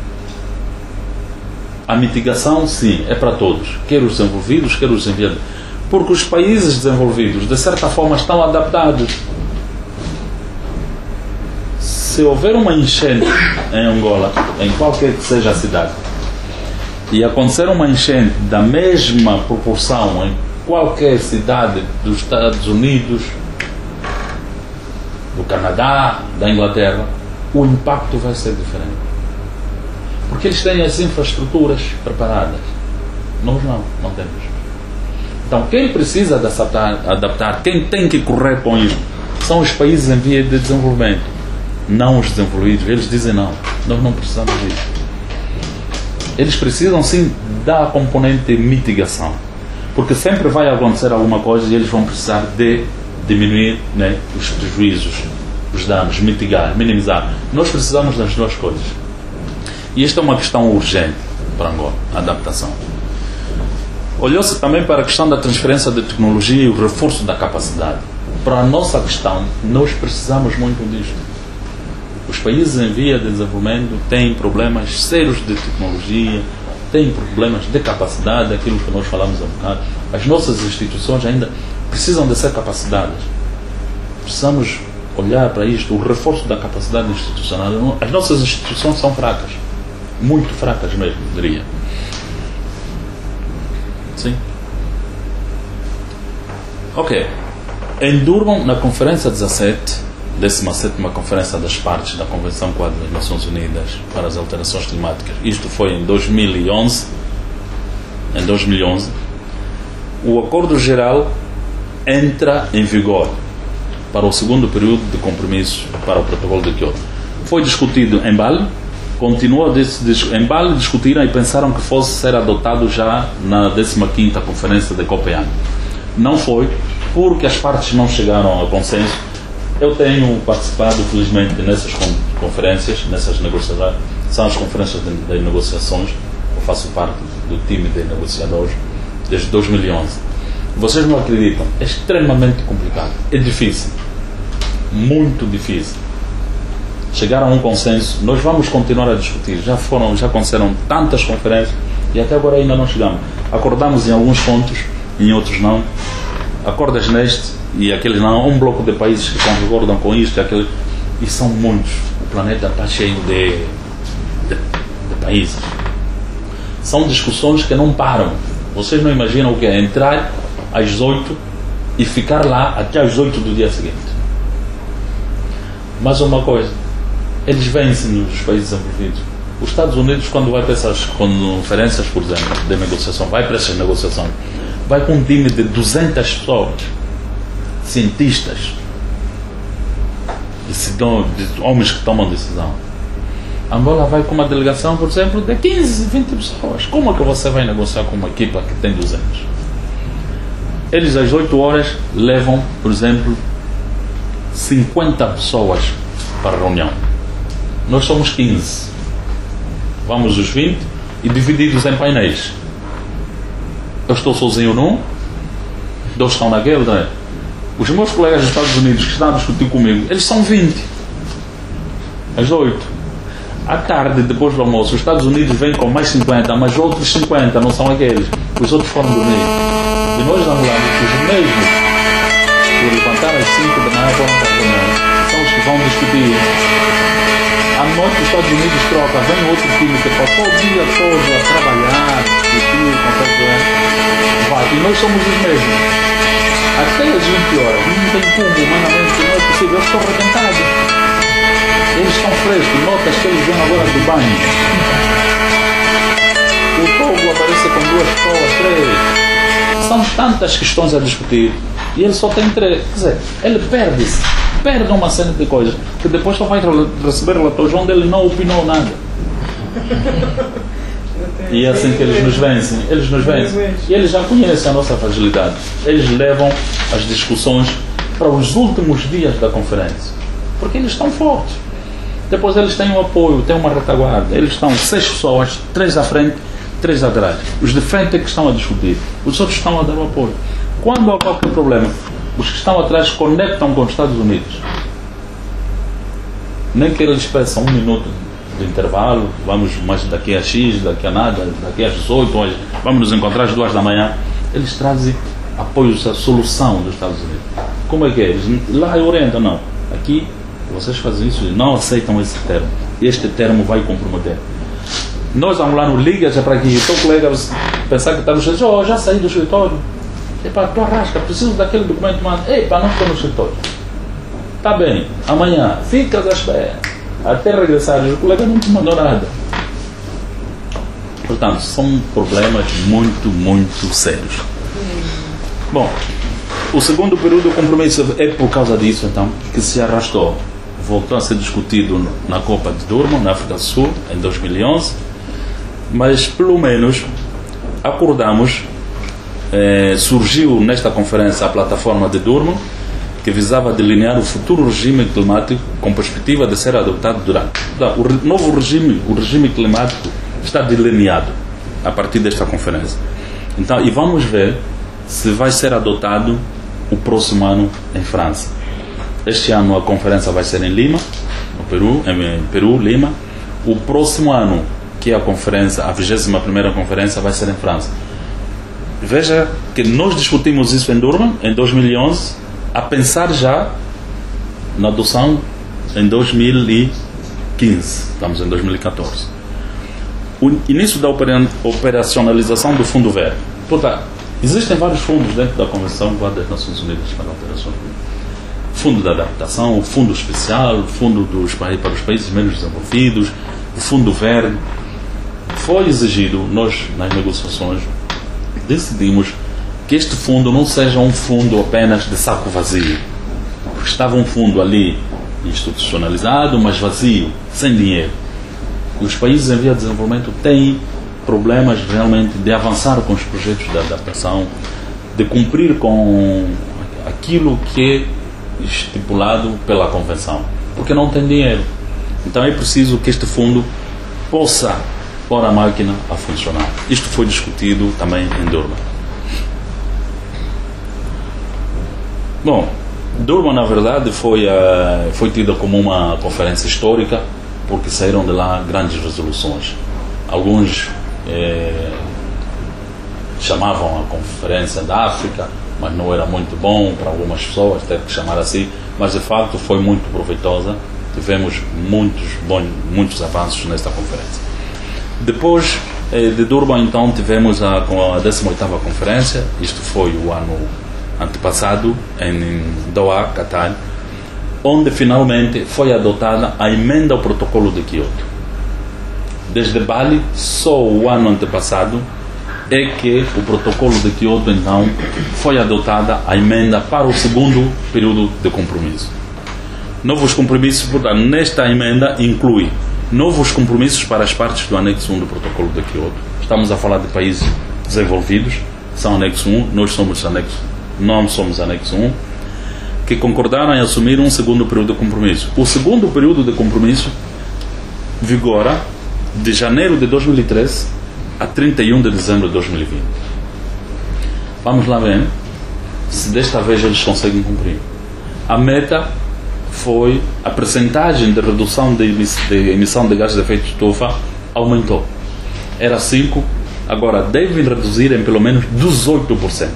A mitigação, sim, é para todos. Quer os desenvolvidos, quer os enviados. Porque os países desenvolvidos, de certa forma, estão adaptados. Se houver uma enchente em Angola, em qualquer que seja a cidade, e acontecer uma enchente da mesma proporção em qualquer cidade dos Estados Unidos, do Canadá, da Inglaterra, o impacto vai ser diferente. Porque eles têm as infraestruturas preparadas. Nós não temos. Então, quem precisa de adaptar, quem tem que correr com isso, são os países em via de desenvolvimento, não os desenvolvidos. Eles dizem não, nós não precisamos disso. Eles precisam sim da componente de mitigação, porque sempre vai acontecer alguma coisa e eles vão precisar de diminuir, né, os prejuízos, os danos, mitigar, minimizar. Nós precisamos das duas coisas. E esta é uma questão urgente para Angola, a adaptação. Olhou-se também para a questão da transferência de tecnologia e o reforço da capacidade. Para a nossa questão, nós precisamos muito disto. Os países em via de desenvolvimento têm problemas sérios de tecnologia, têm problemas de capacidade, aquilo que nós falamos há um bocado. As nossas instituições ainda precisam de ser capacitadas. Precisamos olhar para isto, o reforço da capacidade institucional. As nossas instituições são fracas, muito fracas mesmo, diria. Sim. Ok. Em Durban, na Conferência 17, 17ª Conferência das Partes da Convenção Quadro das Nações Unidas para as Alterações Climáticas, isto foi em 2011, o Acordo Geral entra em vigor para o segundo período de compromisso para o Protocolo de Kyoto. Foi discutido em Bali, continuou em Bali, discutiram e pensaram que fosse ser adotado já na 15ª Conferência de Copenhague. Não foi, porque as partes não chegaram a consenso. Eu tenho participado, felizmente, nessas conferências, nessas negociações, são as conferências de negociações, eu faço parte do time de negociadores desde 2011. Vocês não acreditam, é extremamente complicado, é difícil, muito difícil chegar a um consenso. Nós vamos continuar a discutir, já aconteceram tantas conferências e até agora ainda não chegamos. Acordamos em alguns pontos, em outros não. Acordas neste e aqueles não. Um bloco de países que concordam com isto e aquele, e são muitos. O planeta está cheio de países. São discussões que não param. Vocês não imaginam o que é entrar às 8 e ficar lá até às 8 do dia seguinte. Mas uma coisa, eles vencem nos países desenvolvidos. Os Estados Unidos, quando vai para essas conferências, por exemplo, de negociação, vai para essas negociações, vai com um time de 200 pessoas, cientistas, de homens que tomam decisão. Angola vai com uma delegação, por exemplo, de 15, 20 pessoas. Como é que você vai negociar com uma equipa que tem 200? Eles às 8 horas levam, por exemplo, 50 pessoas para a reunião. Nós somos 15. Vamos os 20 e divididos em painéis. Eu estou sozinho num, dois estão naquele, não é? Os meus colegas dos Estados Unidos que estão a discutir comigo, eles são 20. Às 8. À tarde, depois do almoço, os Estados Unidos vêm com mais 50, mas outros 50 não são aqueles. Os outros foram dormir. E nós vamos lá, os mesmos, por levantar às 5 da manhã, foram para a reunião. São os que vão discutir. À noite, os Estados Unidos trocam, vem outro time que passou o dia todo a trabalhar, discutir, vai. E nós somos os mesmos. Até às 20 horas, não tem como, humanamente, não é possível. Eu estou arrebentado. Eles estão frescos, notas que eles vêm agora do banho. O Togo aparece com 2 pessoas, 3. São tantas questões a discutir e ele só tem 3. Quer dizer, ele perde uma série de coisas que depois só vai receber relatórios onde ele não opinou nada. E é assim que eles nos vencem. E eles já conhecem a nossa fragilidade. Eles levam as discussões para os últimos dias da conferência, porque eles estão fortes. Depois eles têm um apoio, têm uma retaguarda. Eles estão 6 pessoas, 3 à frente, 3 atrás. Os de frente é que estão a discutir, os outros estão a dar o apoio. Quando há qualquer problema, os que estão atrás conectam com os Estados Unidos. Nem que eles peçam 1 minuto de intervalo, vamos mais daqui a X, daqui a nada, daqui às 18 horas, vamos nos encontrar às 2 da manhã. Eles trazem apoios à solução dos Estados Unidos. Como é que é? Eles lá orientam, não. Aqui vocês fazem isso e não aceitam esse termo. Este termo vai comprometer. Nós vamos lá no Liga, já para aqui, o teu colega pensar que está no escritório, já saí do escritório. Epá, tu arrasca, preciso daquele documento, mano. Epá, não estou no escritório. Está bem, amanhã, ficas à espera. Até regressar, o colega não te mandou nada. Portanto, são problemas muito, muito sérios. Bom, o segundo período do compromisso é por causa disso, então, que se arrastou. Voltou a ser discutido na Copa de Durban, na África do Sul, em 2011, mas pelo menos acordamos, surgiu nesta conferência a plataforma de Durban, que visava delinear o futuro regime climático com perspectiva de ser adotado durante. O novo regime, o regime climático está delineado a partir desta conferência. Então, e vamos ver se vai ser adotado o próximo ano em França. Este ano a conferência vai ser em Lima, no Peru, em Peru, Lima. O próximo ano, que a conferência, a 21ª conferência vai ser em França. Veja que nós discutimos isso em Durban, em 2011, a pensar já na adoção em 2015, estamos em 2014. O início da operacionalização do Fundo Verde. Portanto, existem vários fundos dentro da Convenção das Nações Unidas para a Alteração Climática. Fundo da Adaptação, o Fundo Especial, o Fundo para os Países Menos Desenvolvidos, o Fundo Verde. Foi exigido, nós nas negociações decidimos que este fundo não seja um fundo apenas de saco vazio. Porque estava um fundo ali institucionalizado, mas vazio, sem dinheiro. E os países em via de desenvolvimento têm problemas realmente de avançar com os projetos de adaptação, de cumprir com aquilo que é estipulado pela Convenção, porque não tem dinheiro. Então é preciso que este fundo possa pôr a máquina a funcionar. Isto foi discutido também em Durban. Bom, Durban, na verdade, foi tida como uma conferência histórica, porque saíram de lá grandes resoluções. Alguns chamavam a Conferência da África, mas não era muito bom para algumas pessoas ter que chamar assim, mas de facto foi muito proveitosa. Tivemos muitos avanços nesta conferência. Depois de Durban, então, tivemos a 18ª conferência. Isto foi o ano antepassado, em Doha, Qatar, onde finalmente foi adotada a emenda ao protocolo de Kyoto. Desde Bali, só o ano antepassado é que o protocolo de Kyoto, então, foi adotada a emenda para o segundo período de compromisso. Novos compromissos, portanto, nesta emenda inclui novos compromissos para as partes do anexo 1 do protocolo de Kyoto. Estamos a falar de países desenvolvidos, são anexo 1, nós somos anexo, não somos anexo 1, que concordaram em assumir um segundo período de compromisso. O segundo período de compromisso vigora de janeiro de 2013 a 31 de dezembro de 2020. Vamos lá ver se desta vez eles conseguem cumprir. A meta foi a percentagem de redução de emissão de gases de efeito de estufa aumentou. Era 5%, agora devem reduzir em pelo menos 18%.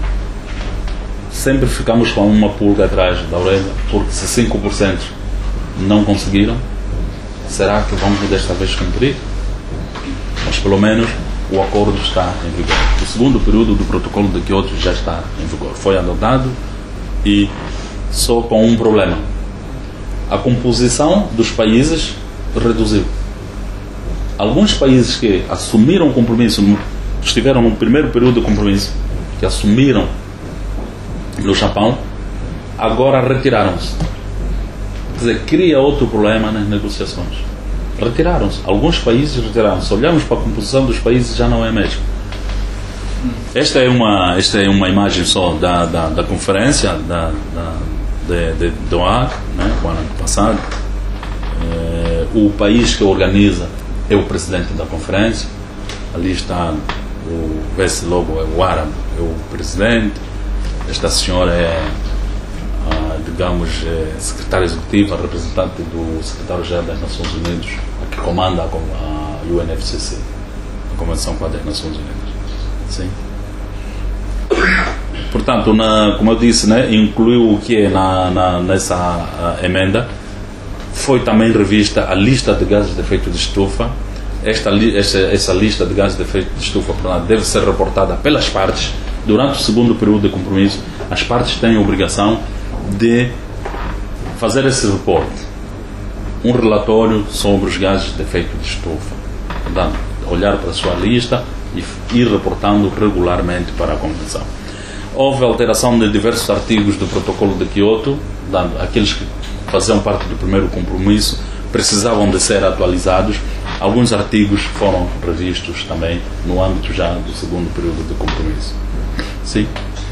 Sempre ficamos com uma pulga atrás da orelha, porque se 5% não conseguiram, será que vão desta vez cumprir? Mas pelo menos o acordo está em vigor. O segundo período do protocolo de Kyoto já está em vigor. Foi adotado e só com um problema. A composição dos países reduziu. Alguns países que assumiram o compromisso, estiveram no primeiro período de compromisso, que assumiram no Japão, agora retiraram-se. Quer dizer, cria outro problema nas negociações. Retiraram-se. Alguns países retiraram-se. Olhamos para a composição dos países, já não é mesmo. Esta é uma imagem só da conferência de Doha, né, o ano passado. O país que organiza é o presidente da conferência. Ali está, vê-se logo, é o árabe, é o presidente. Esta senhora é, digamos, secretária executiva, representante do secretário-geral das Nações Unidas, que comanda a UNFCCC, a Convenção Quadro das Nações Unidas. Sim. Portanto, como eu disse, né, incluiu o que é nessa emenda. Foi também revista a lista de gases de efeito de estufa. Essa lista de gases de efeito de estufa, portanto, deve ser reportada pelas partes. Durante o segundo período de compromisso, as partes têm a obrigação de fazer esse reporte, um relatório sobre os gases de efeito de estufa. Portanto, olhar para a sua lista e ir reportando regularmente para a Convenção. Houve alteração de diversos artigos do protocolo de Kyoto, aqueles que faziam parte do primeiro compromisso precisavam de ser atualizados. Alguns artigos foram revistos também no âmbito já do segundo período de compromisso. Sim.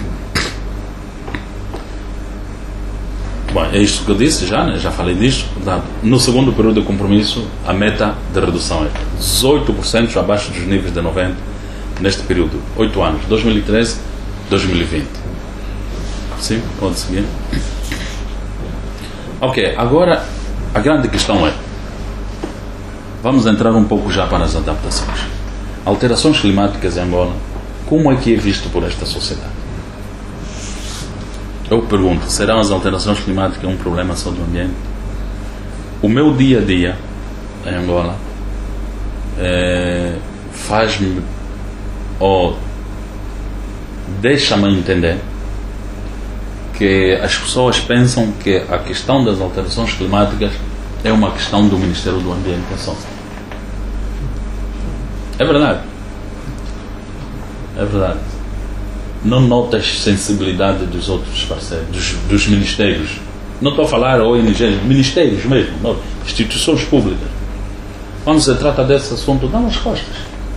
Bom, é isto que eu disse já falei disto. Portanto, no segundo período de compromisso, a meta de redução é 18% abaixo dos níveis de 90 neste período, 8 anos, 2013-2020. Sim, pode seguir. Ok, agora a grande questão é: vamos entrar um pouco já para as adaptações. Alterações climáticas em Angola, como é que é visto por esta sociedade? Eu pergunto, serão as alterações climáticas um problema só do ambiente? O meu dia a dia em Angola faz-me ou deixa-me entender que as pessoas pensam que a questão das alterações climáticas é uma questão do Ministério do Ambiente só. É verdade. É verdade. Não notas sensibilidade dos outros parceiros, dos ministérios. Não estou a falar ONGs, ministérios mesmo, não, instituições públicas. Quando se trata desse assunto, dão as costas.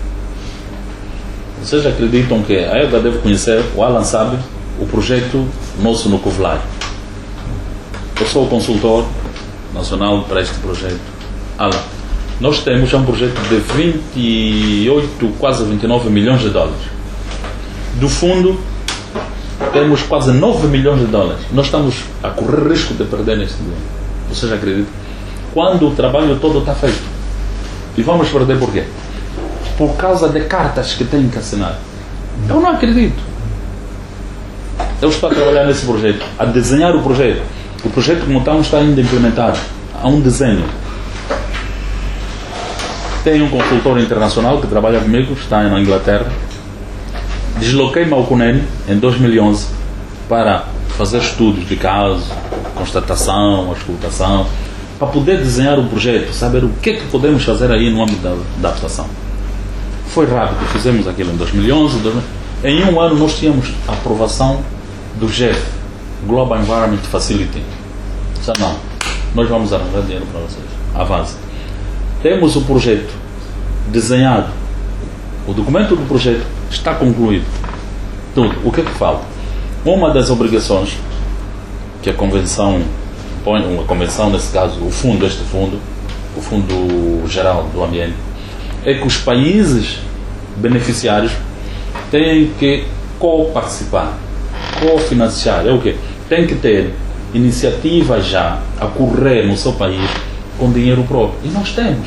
Vocês acreditam que a EGA deve conhecer, o Alan sabe, o projeto nosso no Covlai. Eu sou o consultor nacional para este projeto. Alan, nós temos um projeto de 28, quase 29 milhões de dólares. Do fundo, temos quase 9 milhões de dólares. Nós estamos a correr risco de perder neste dinheiro. Vocês acreditam? Quando o trabalho todo está feito. E vamos perder por quê? Por causa de cartas que têm que assinar. Eu não acredito. Eu estou a trabalhar nesse projeto, a desenhar o projeto. O projeto como tal não está ainda implementado. Há um desenho. Tem um consultor internacional que trabalha comigo, está na Inglaterra. Desloquei-me ao CUNEN em 2011 para fazer estudos de caso, constatação, auscultação, para poder desenhar o projeto, saber o que é que podemos fazer aí no âmbito da adaptação. Foi rápido, fizemos aquilo em 2011. Em um ano nós tínhamos a aprovação do GEF, Global Environment Facility. Já não, nós vamos arranjar dinheiro para vocês. Avance. Temos o projeto desenhado, o documento do projeto está concluído. Tudo. O que é que falta? Uma das obrigações que a Convenção põe, uma convenção nesse caso, o Fundo Geral do Ambiente, é que os países beneficiários têm que co-participar, co-financiar. É o quê? Tem que ter iniciativa já a correr no seu país com dinheiro próprio. E nós temos,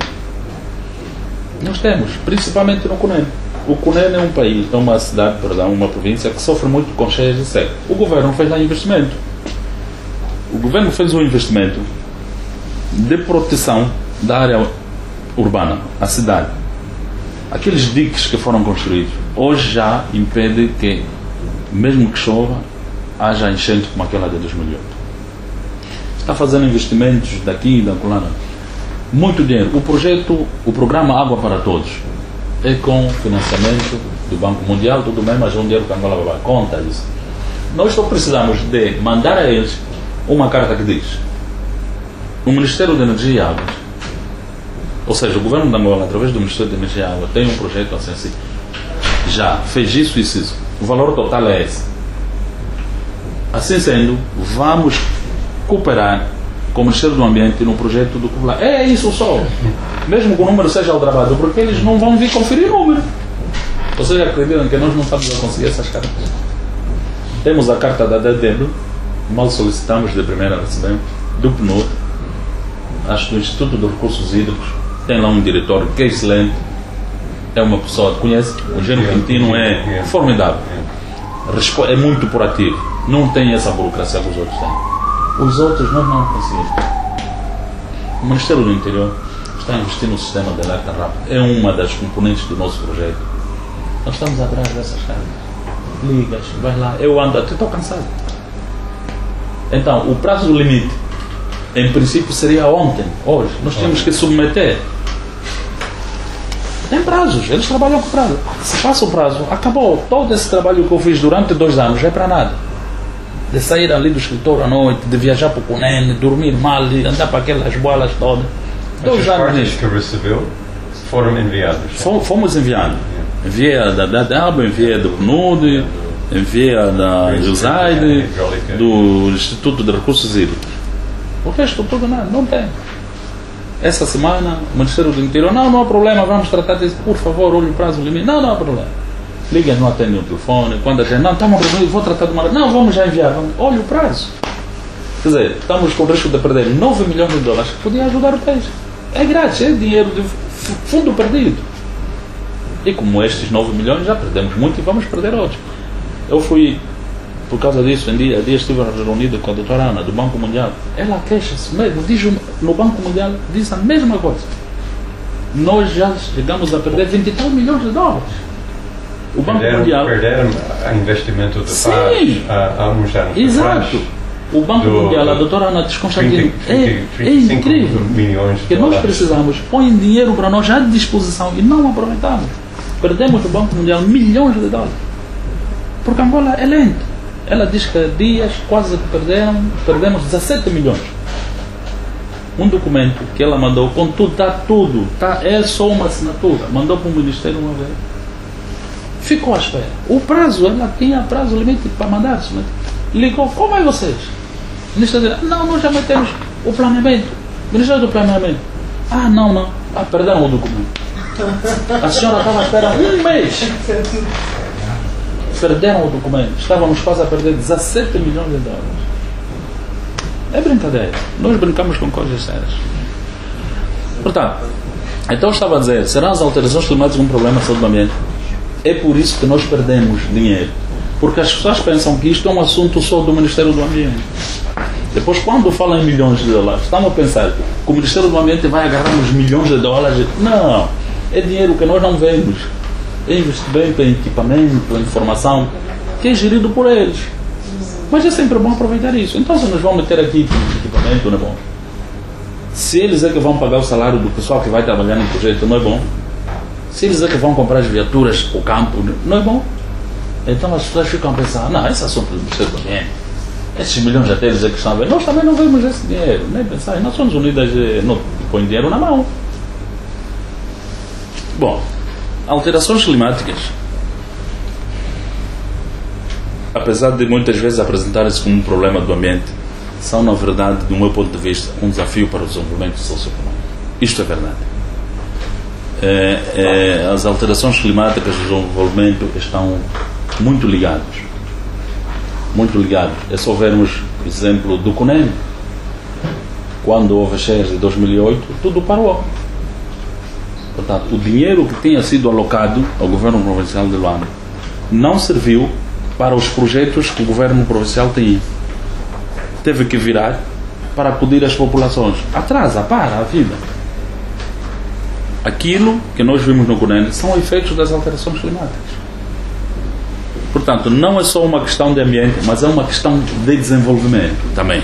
nós temos, principalmente no CUNEN. O CUNEN é um país, é uma cidade, perdão, uma província que sofre muito com cheias de seca. O governo fez lá investimento. O governo fez um investimento de proteção da área urbana, a cidade. Aqueles diques que foram construídos hoje já impedem que, mesmo que chova, haja enchente como aquela de 2008. Está fazendo investimentos daqui e da colana. Muito dinheiro. O programa Água para Todos é com financiamento do Banco Mundial, tudo bem, mas é um dinheiro que a Angola vai conta isso. Nós só precisamos de mandar a eles uma carta que diz: o Ministério de Energia e Águas, ou seja, o governo de Angola, através do Ministério de Energia e Água, tem um projeto assim, já fez isso e isso. O valor total é esse. Assim sendo, vamos cooperar com o Ministério do Ambiente no projeto do Covlai. É isso só. Mesmo que o número seja ultrapassado, porque eles não vão vir conferir o número. Vocês acreditam que nós não estamos a conseguir essas cartas? Temos a carta da DDB, mal solicitamos, de primeira recebemos, do PNUD, acho que do Instituto de Recursos Hídricos, tem lá um diretor que é excelente, é uma pessoa que conhece, o Eugênio Quintino é formidável, é muito proativo, não tem essa burocracia que os outros têm. Os outros nós não conseguimos. O Ministério do Interior está a investir no sistema de alerta rápido, é uma das componentes do nosso projeto. Nós estamos atrás dessas cartas. Ligas, vai lá, eu ando, até estou cansado. Então, o prazo limite, em princípio, seria ontem, hoje. Nós temos que submeter. Tem prazos, eles trabalham com prazo. Se passa o prazo, acabou. Todo esse trabalho que eu fiz durante 2 anos é para nada. De sair ali do escritório à noite, de viajar para o CUNEN, dormir mal, de andar para aquelas bolas todas. 2 anos nisso. que recebeu foram enviados. Fomos enviados. Enviei a da DAB, enviei a do PNUD, enviei a da USAID, do Instituto de Recursos Hídricos. O resto tudo não tem. Essa semana o Ministério do Interior, não há problema, vamos tratar disso, por favor, olhe o prazo limite. Não há problema. Liga, não atende o telefone, quando a gente, não, estamos reunidos, vou tratar de uma... Não, vamos já enviar, olha o prazo. Quer dizer, estamos com o risco de perder 9 milhões de dólares que podia ajudar o país. É grátis, é dinheiro de fundo perdido. E como estes 9 milhões já perdemos muito e vamos perder outros. Eu fui, por causa disso, há dias estive reunido com a doutora Ana, do Banco Mundial. Ela queixa-se mesmo, no Banco Mundial diz a mesma coisa. Nós já chegamos a perder 20 e tal milhões de dólares. O Banco Mundial... Perderam investimento de paz há uns anos. Exato. O Banco Mundial, a doutora Ana Desconstantino, é incrível. Milhões que nós precisamos, põe dinheiro para nós à disposição e não aproveitamos. Perdemos do Banco Mundial milhões de dólares. Porque Angola é lento. Ela diz que há dias quase que perdemos 17 milhões. Um documento que ela mandou, com tudo, é só uma assinatura, mandou para o Ministério uma vez. Ficou à espera. O prazo, ela tinha prazo limite para mandar. Ligou, como é vocês? O Ministério disse, não, nós já metemos o planeamento. O Ministério do Planeamento. Não. Perderam o documento. A senhora estava à espera um mês. Perderam o documento. Estávamos quase a perder 17 milhões de dólares. É brincadeira. Nós brincamos com coisas sérias. Portanto, então eu estava a dizer, serão as alterações climáticas um problema de saúde do ambiente? É por isso que nós perdemos dinheiro. Porque as pessoas pensam que isto é um assunto só do Ministério do Ambiente. Depois, quando falam em milhões de dólares, estão a pensar que o Ministério do Ambiente vai agarrar uns milhões de dólares. Não. É dinheiro que nós não vemos. É investimento em equipamento, em informação, que é gerido por eles. Mas é sempre bom aproveitar isso. Então, se nos vão meter aqui equipamento, não é bom. Se eles é que vão pagar o salário do pessoal que vai trabalhar no projeto, não é bom. Se eles é que vão comprar as viaturas, o campo, não é bom. Então as pessoas ficam a pensar, não, esse assunto do Ministério do Ambiente, esses milhões de eles é que estão a ver. Nós também não vemos esse dinheiro. Nem pensar, as Nações Unidas não põem dinheiro na mão. Bom, alterações climáticas, apesar de muitas vezes apresentarem-se como um problema do ambiente, são, na verdade, do meu ponto de vista, um desafio para o desenvolvimento socioeconómico. Isto é verdade. As alterações climáticas e o desenvolvimento estão muito ligados. Muito ligados. É só vermos o exemplo do CUNEM. Quando houve as cheias de 2008, tudo parou. Portanto, o dinheiro que tinha sido alocado ao governo provincial de Luanda não serviu para os projetos que o governo provincial tinha. Teve que virar para acudir às populações. Atrasa, para a vida. Aquilo que nós vimos no CUNEM são efeitos das alterações climáticas. Portanto, não é só uma questão de ambiente, mas é uma questão de desenvolvimento também.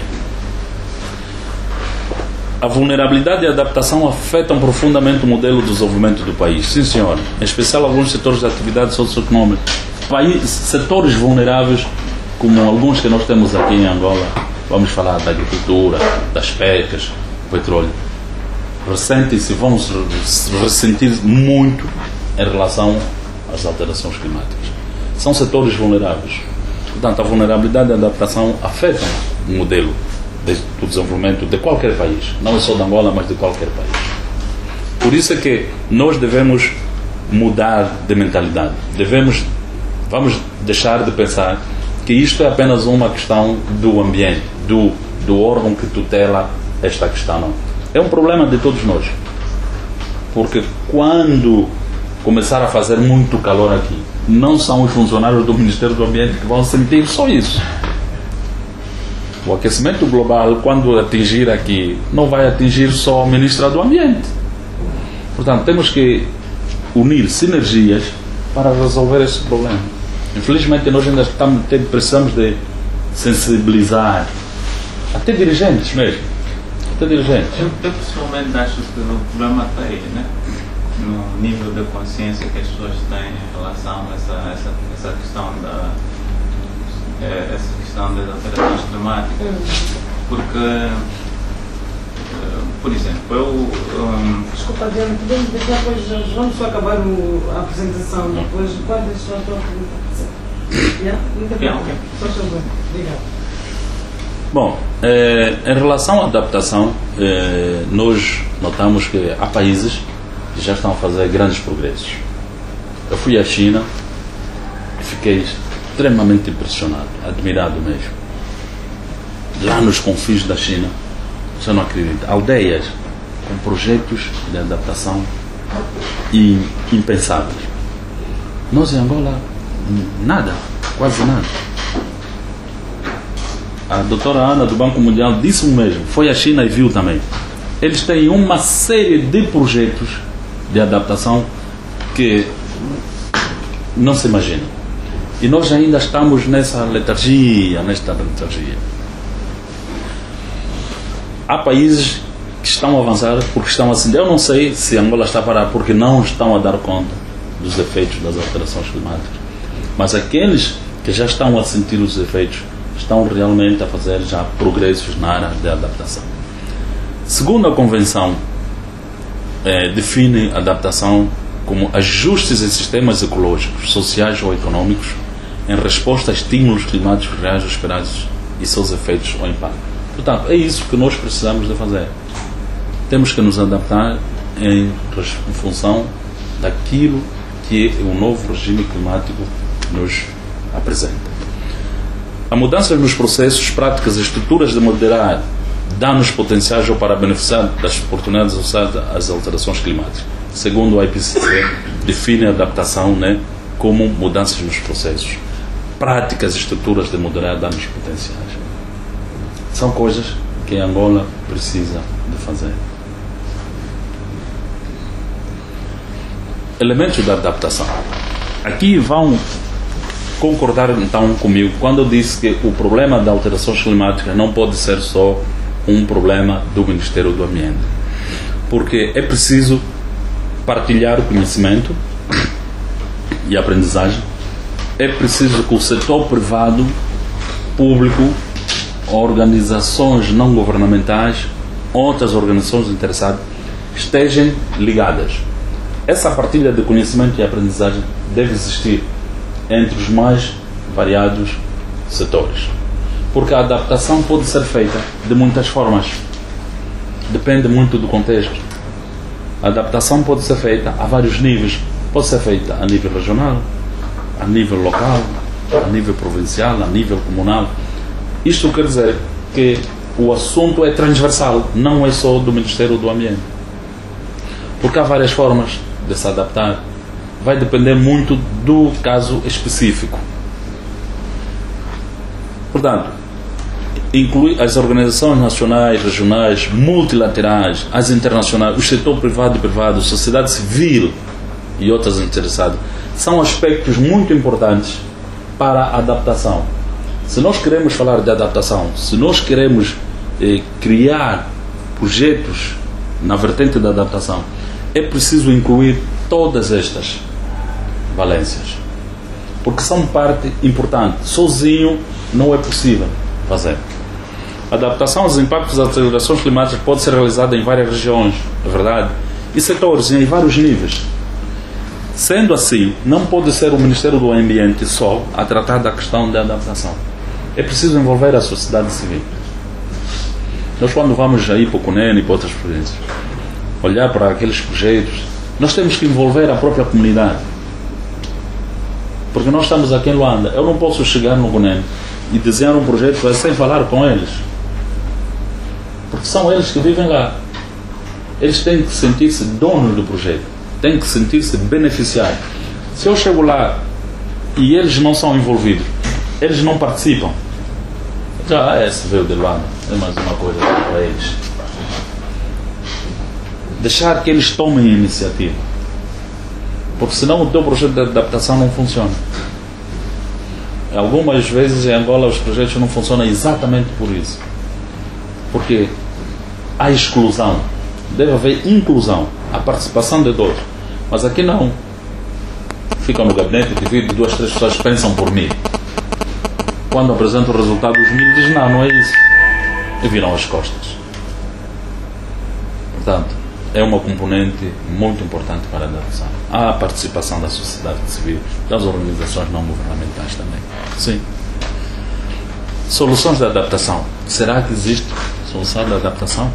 A vulnerabilidade e a adaptação afetam profundamente o modelo de desenvolvimento do país. Sim, senhor. Em especial alguns setores de atividade socioeconómica. Setores vulneráveis, como alguns que nós temos aqui em Angola. Vamos falar da agricultura, das pescas, do petróleo. Ressentem-se, vão se ressentir muito em relação às alterações climáticas. São setores vulneráveis. Portanto, a vulnerabilidade e a adaptação afetam o modelo do desenvolvimento de qualquer país. Não é só de Angola, mas de qualquer país. Por isso é que nós devemos mudar de mentalidade. Vamos deixar de pensar que isto é apenas uma questão do ambiente, do órgão que tutela esta questão. Não. É um problema de todos nós. Porque quando começar a fazer muito calor aqui, não são os funcionários do Ministério do Ambiente que vão sentir só isso. O aquecimento global, quando atingir aqui, não vai atingir só a Ministra do Ambiente. Portanto, temos que unir sinergias para resolver esse problema. Infelizmente, nós ainda precisamos de sensibilizar até dirigentes mesmo. Até dirigentes. Eu pessoalmente acho que o problema está aí, né? No nível de consciência que as pessoas têm em relação a essa questão das alterações climáticas. Porque, por exemplo, Desculpa, Adriano, podemos deixar depois, vamos só acabar a apresentação, depois, quando eles já estão a apresentar. Ok. Só favor. Obrigado. Bom, em relação à adaptação, nós notamos que há países que já estão a fazer grandes progressos. Eu fui à China e fiquei extremamente impressionado, admirado mesmo. Lá nos confins da China, você não acredita, aldeias com projetos de adaptação impensáveis. Nós em Angola, nada, quase nada. A doutora Ana do Banco Mundial disse o mesmo, foi à China e viu também. Eles têm uma série de projetos de adaptação que não se imagina. E nós ainda estamos nessa letargia. Há países que estão a avançar porque estão assim. Eu não sei se Angola está a parar porque não estão a dar conta dos efeitos das alterações climáticas. Mas aqueles que já estão a sentir os efeitos estão realmente a fazer já progressos na área de adaptação. Segundo a Convenção, define a adaptação como ajustes em sistemas ecológicos, sociais ou econômicos em resposta a estímulos climáticos reais ou esperados e seus efeitos ou impacto. Portanto, é isso que nós precisamos de fazer. Temos que nos adaptar em função daquilo que o novo regime climático nos apresenta. A mudança nos processos, práticas e estruturas de moderar danos potenciais ou para beneficiar das oportunidades associadas às alterações climáticas. Segundo o IPCC, define a adaptação como mudanças nos processos, práticas e estruturas de moderar danos potenciais. São coisas que Angola precisa de fazer. Elementos da adaptação. Aqui vão concordar então comigo quando eu disse que o problema das alterações climáticas não pode ser só um problema do Ministério do Ambiente, porque é preciso partilhar o conhecimento e a aprendizagem, é preciso que o setor privado, público, organizações não governamentais, outras organizações interessadas estejam ligadas. Essa partilha de conhecimento e aprendizagem deve existir entre os mais variados setores, porque a adaptação pode ser feita de muitas formas, depende muito do contexto. A adaptação pode ser feita a vários níveis, pode ser feita a nível regional, a nível local, a nível provincial, a nível comunal. Isto quer dizer que o assunto é transversal, não é só do Ministério do Ambiente, porque há várias formas de se adaptar. Vai depender muito do caso específico. Portanto, inclui as organizações nacionais, regionais, multilaterais, as internacionais, o setor privado e privado, sociedade civil e outras interessadas, são aspectos muito importantes para a adaptação. Se nós queremos falar de adaptação, se nós queremos criar projetos na vertente da adaptação, é preciso incluir todas estas valências, porque são parte importante. Sozinho não é possível fazer. A adaptação aos impactos das alterações climáticas pode ser realizada em várias regiões, é verdade, e setores em vários níveis. Sendo assim, não pode ser o Ministério do Ambiente só a tratar da questão da adaptação. É preciso envolver a sociedade civil. Nós, quando vamos aí para o CUNEN e para outras províncias, olhar para aqueles projetos, nós temos que envolver a própria comunidade. Porque nós estamos aqui em Luanda. Eu não posso chegar no CUNEN e desenhar um projeto sem falar com eles, porque são eles que vivem lá. Eles têm que sentir-se donos do projeto, têm que sentir-se beneficiários. Se eu chego lá e eles não são envolvidos, eles não participam, já se veio de Luanda, é mais uma coisa para eles. Deixar que eles tomem a iniciativa, porque senão o teu projeto de adaptação não funciona. Algumas vezes em Angola os projetos não funcionam exatamente por isso, porque há exclusão. Deve haver inclusão, a participação de todos, mas aqui não. Ficam no gabinete, divido, 2, 3 pessoas pensam por mim. Quando apresento o resultado dos mil, dizem não é isso, e viram as costas. Portanto, é uma componente muito importante para a adaptação. Há a participação da sociedade civil, das organizações não governamentais também. Sim. Soluções de adaptação. Será que existe solução de adaptação?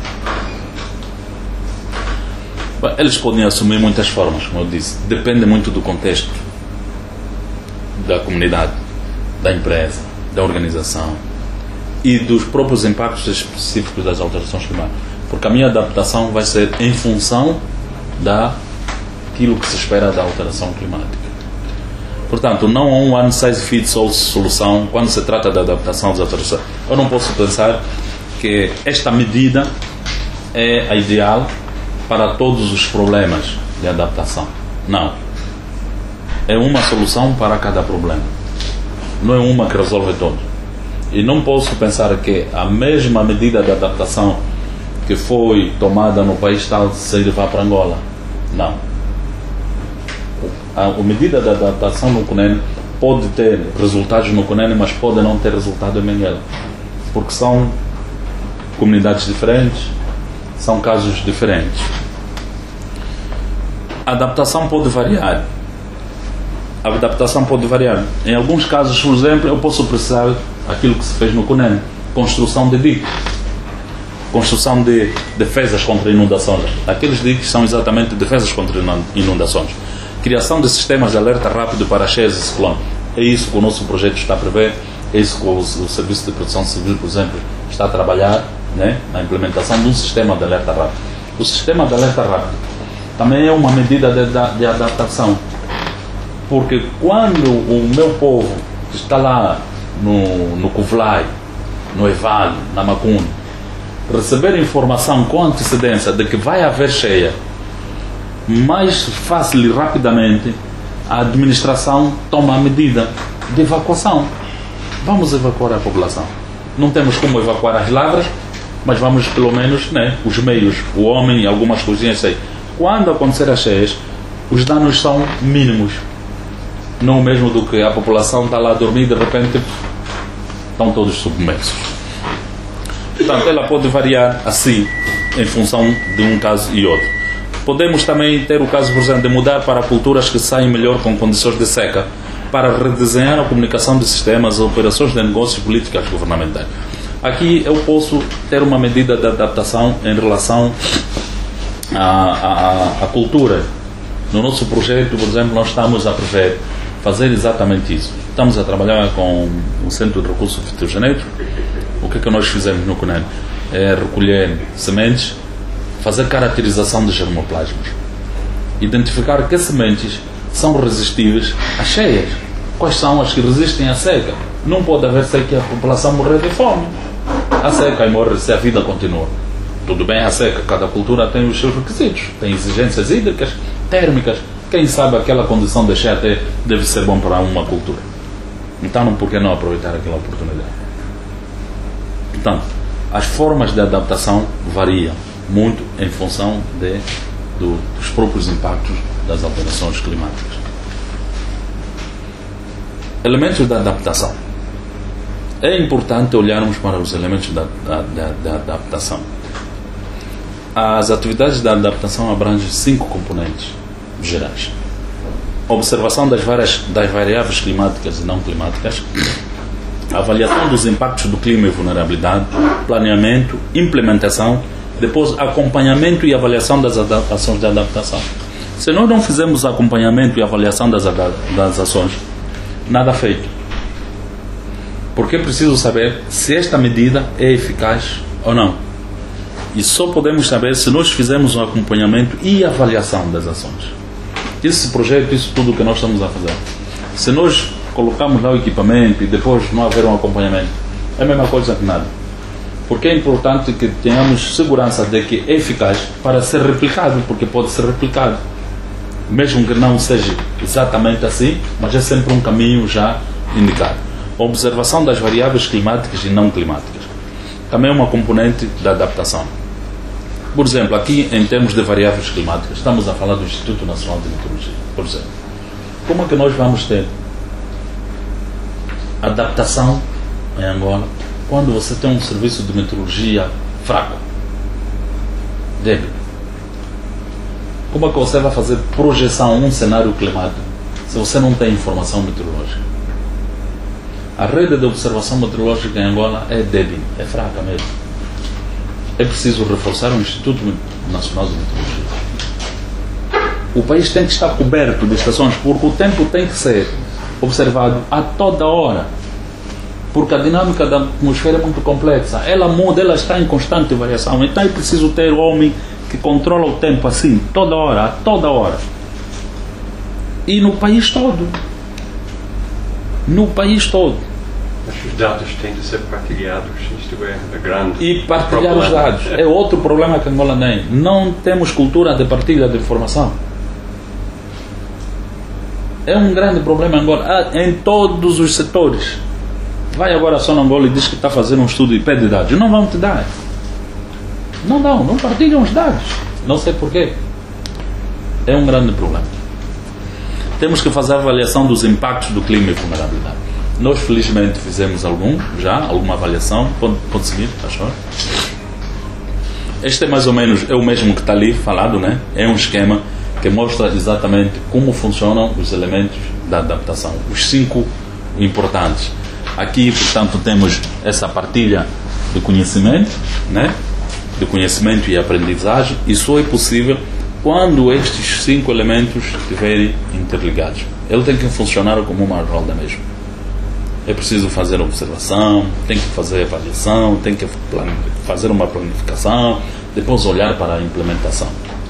Bem, eles podem assumir muitas formas, como eu disse. Depende muito do contexto, da comunidade, da empresa, da organização e dos próprios impactos específicos das alterações climáticas. porque a minha adaptação vai ser em função daquilo que se espera da alteração climática. Portanto, não há um one size fits all solução quando se trata da adaptação às alterações. Eu não posso pensar que esta medida é a ideal para todos os problemas de adaptação. Não. É uma solução para cada problema. Não é uma que resolve todos. E não posso pensar que a mesma medida de adaptação que foi tomada no país tal sirva para Angola. Não. A medida de adaptação no Cunene pode ter resultados no Cunene, mas pode não ter resultado em Benguela. Porque são comunidades diferentes, são casos diferentes. A adaptação pode variar. A adaptação pode variar. Em alguns casos, por exemplo, eu posso precisar aquilo que se fez no Cunene, construção de diques, construção de defesas contra inundações. Aqueles diques são exatamente defesas contra inundações. Criação de sistemas de alerta rápido para cheias e ciclones. É isso que o nosso projeto está a prever, é isso que o Serviço de Proteção Civil, por exemplo, está a trabalhar, né, na implementação de um sistema de alerta rápido. O sistema de alerta rápido também é uma medida de adaptação, porque quando o meu povo está lá no Cuvlai, no Evale, na Macune, receber informação com antecedência de que vai haver cheia, mais fácil e rapidamente a administração toma a medida de evacuação. Vamos evacuar a população. Não temos como evacuar as lavras, mas vamos pelo menos, né, os meios, o homem e algumas coisinhas aí. Quando acontecer as cheias, os danos são mínimos. Não mesmo do que a população está lá a dormir e de repente estão todos submersos. Portanto, ela pode variar assim em função de um caso e outro. Podemos também ter o caso, por exemplo, de mudar para culturas que saem melhor com condições de seca, para redesenhar a comunicação de sistemas, operações de negócios e políticas governamentais. Aqui eu posso ter uma medida de adaptação em relação à cultura. No nosso projeto, por exemplo, nós estamos a prever fazer exatamente isso. Estamos a trabalhar com o Centro de Recursos Fitogenéticos. O que é que nós fizemos no Cunene? É recolher sementes, fazer caracterização de germoplasmas, identificar que sementes são resistíveis às cheias, quais são as que resistem à seca. Não pode haver seca e a população morrer de fome. A seca e morre se a vida continua. Tudo bem, a seca, cada cultura tem os seus requisitos, tem exigências hídricas, térmicas. Quem sabe aquela condição de cheia até deve ser bom para uma cultura. Então, por que não aproveitar aquela oportunidade? Portanto, as formas de adaptação variam muito em função dos próprios impactos das alterações climáticas. Elementos da adaptação. É importante olharmos para os elementos da adaptação. As atividades da adaptação abrangem 5 componentes gerais: observação das variáveis climáticas e não climáticas, avaliação dos impactos do clima e vulnerabilidade, planeamento, implementação, depois acompanhamento e avaliação das ações de adaptação. Se nós não fizermos acompanhamento e avaliação das ações, nada feito. Porque é preciso saber se esta medida é eficaz ou não. E só podemos saber se nós fizermos um acompanhamento e avaliação das ações. Esse projeto, isso tudo que nós estamos a fazer, se nós colocarmos lá o equipamento e depois não haver um acompanhamento, é a mesma coisa que nada. Porque é importante que tenhamos segurança de que é eficaz para ser replicado, porque pode ser replicado. Mesmo que não seja exatamente assim, mas é sempre um caminho já indicado. A observação das variáveis climáticas e não climáticas também é uma componente da adaptação. Por exemplo, aqui em termos de variáveis climáticas, estamos a falar do Instituto Nacional de Meteorologia, por exemplo. Como é que nós vamos ter adaptação em Angola quando você tem um serviço de meteorologia fraco, débil? Como é que você vai fazer projeção a um cenário climático se você não tem informação meteorológica? A rede de observação meteorológica em Angola é débil, é fraca mesmo. É preciso reforçar o Instituto Nacional de Meteorologia. O país tem que estar coberto de estações, porque o tempo tem que ser observado a toda hora. Porque a dinâmica da atmosfera é muito complexa. Ela muda, ela está em constante variação. Então é preciso ter um homem que controla o tempo assim, toda hora, a toda hora. E no país todo. No país todo. Mas os dados têm de ser partilhados, isto é a grande E partilhar problema. os dados. É outro problema que Angola tem. Não temos cultura de partilha de informação. É um grande problema em Angola, em todos os setores. Vai agora só na Angola e diz que está fazendo um estudo e pede dados. Não vão te dar. Não partilham os dados. Não sei porquê. É um grande problema. Temos que fazer a avaliação dos impactos do clima e vulnerabilidade. Nós, felizmente, fizemos alguma avaliação. Pode seguir, faz favor. Este é mais ou menos o mesmo que está ali falado, né? É um esquema que mostra exatamente como funcionam os elementos da adaptação. Os 5 importantes. Aqui, portanto, temos essa partilha de conhecimento, né? De conhecimento e aprendizagem, e só é possível quando estes 5 elementos estiverem interligados. Ele tem que funcionar como uma roda mesmo. É preciso fazer observação, tem que fazer avaliação, tem que fazer uma planificação, depois olhar para a implementação.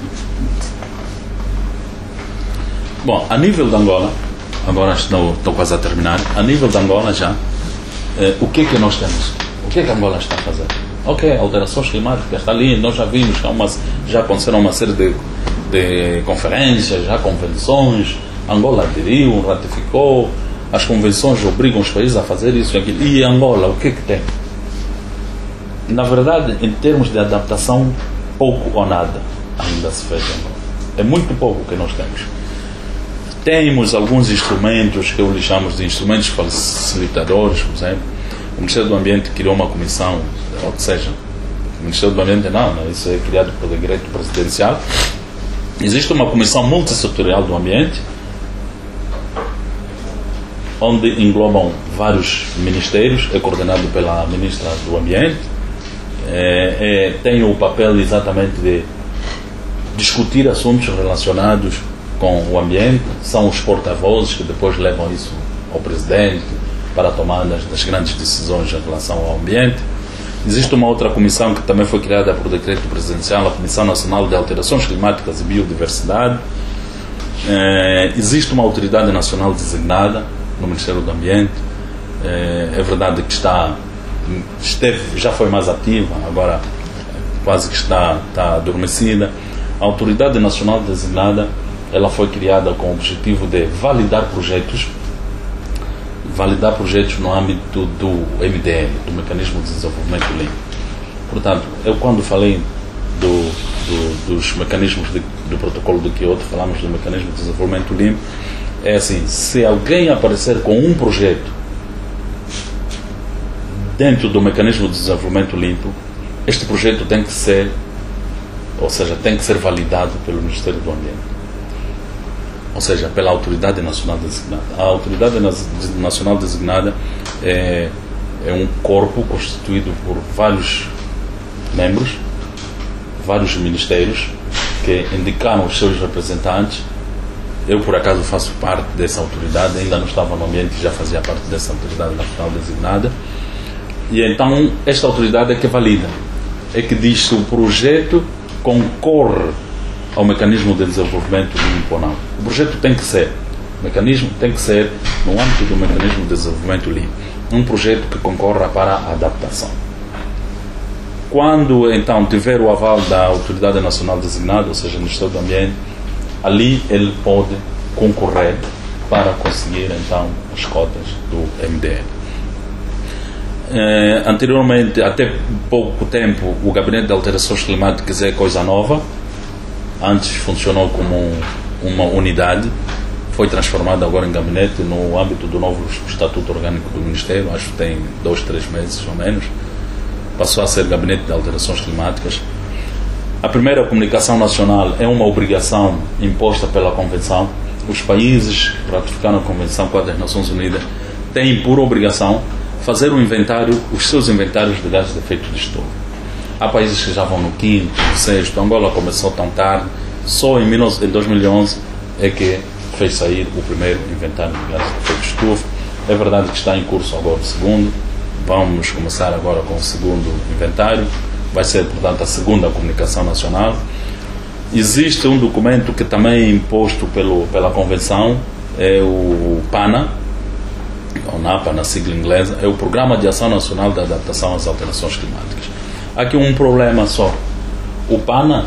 Bom, a nível de Angola, agora estou quase a terminar, a nível de Angola já, o que é que nós temos? O que é que Angola está a fazer? Ok, alterações climáticas, está ali, nós já vimos que já aconteceram uma série de conferências, já convenções, Angola aderiu, ratificou, as convenções obrigam os países a fazer isso e aquilo. E Angola, o que é que tem? Na verdade, em termos de adaptação, pouco ou nada ainda se fez em Angola. É muito pouco que nós temos. Temos alguns instrumentos que eu lhe chamo de instrumentos facilitadores, por exemplo. O Ministério do Ambiente criou uma comissão, ou seja, o Ministério do Ambiente não, isso é criado por decreto presidencial. Existe uma comissão multissetorial do ambiente, onde englobam vários ministérios, é coordenado pela Ministra do Ambiente, tem o papel exatamente de discutir assuntos relacionados com o ambiente, são os porta-vozes que depois levam isso ao Presidente para a tomada das grandes decisões em relação ao ambiente. Existe uma outra comissão que também foi criada por decreto presidencial, a Comissão Nacional de Alterações Climáticas e Biodiversidade. Existe uma autoridade nacional designada no Ministério do Ambiente. É verdade que já foi mais ativa, agora quase que está adormecida. A autoridade nacional designada, ela foi criada com o objetivo de validar projetos no âmbito do MDL, do Mecanismo de Desenvolvimento Limpo. Portanto, eu quando falei dos mecanismos do protocolo de Kyoto, falamos do Mecanismo de Desenvolvimento Limpo, é assim, se alguém aparecer com um projeto dentro do Mecanismo de Desenvolvimento Limpo, este projeto tem que ser validado pelo Ministério do Ambiente. Ou seja, pela Autoridade Nacional Designada. A Autoridade Nacional Designada é um corpo constituído por vários membros, vários ministérios, que indicaram os seus representantes. Eu, por acaso, faço parte dessa autoridade, ainda não estava no ambiente, já fazia parte dessa Autoridade Nacional Designada. E então, esta autoridade é que valida, é que diz se o projeto concorre ao mecanismo de desenvolvimento limpo ou não. O projeto tem que ser, o mecanismo tem que ser no âmbito do mecanismo de desenvolvimento limpo, um projeto que concorra para a adaptação. Quando então tiver o aval da Autoridade Nacional Designada, ou seja, o Ministério do Ambiente, ali ele pode concorrer para conseguir então as cotas do MDL. Anteriormente, até pouco tempo, o Gabinete de Alterações Climáticas é coisa nova. Antes funcionou como uma unidade, foi transformado agora em gabinete no âmbito do novo Estatuto Orgânico do Ministério, acho que tem 2-3 meses ou menos, passou a ser Gabinete de Alterações Climáticas. A primeira comunicação nacional é uma obrigação imposta pela Convenção. Os países que ratificaram a Convenção com as Nações Unidas têm por obrigação fazer os seus inventários de gases de efeito de estufa. Há países que já vão no 5º, no 6º. Angola começou tão tarde, só em 2011 é que fez sair o primeiro inventário de gases de efeito de estufa. É verdade que está em curso agora o segundo, vamos começar agora com o segundo inventário, vai ser, portanto, a segunda comunicação nacional. Existe um documento que também é imposto pela Convenção, é o PANA, ou NAPA na sigla inglesa, é o Programa de Ação Nacional de Adaptação às Alterações Climáticas. Há aqui um problema só. O PANA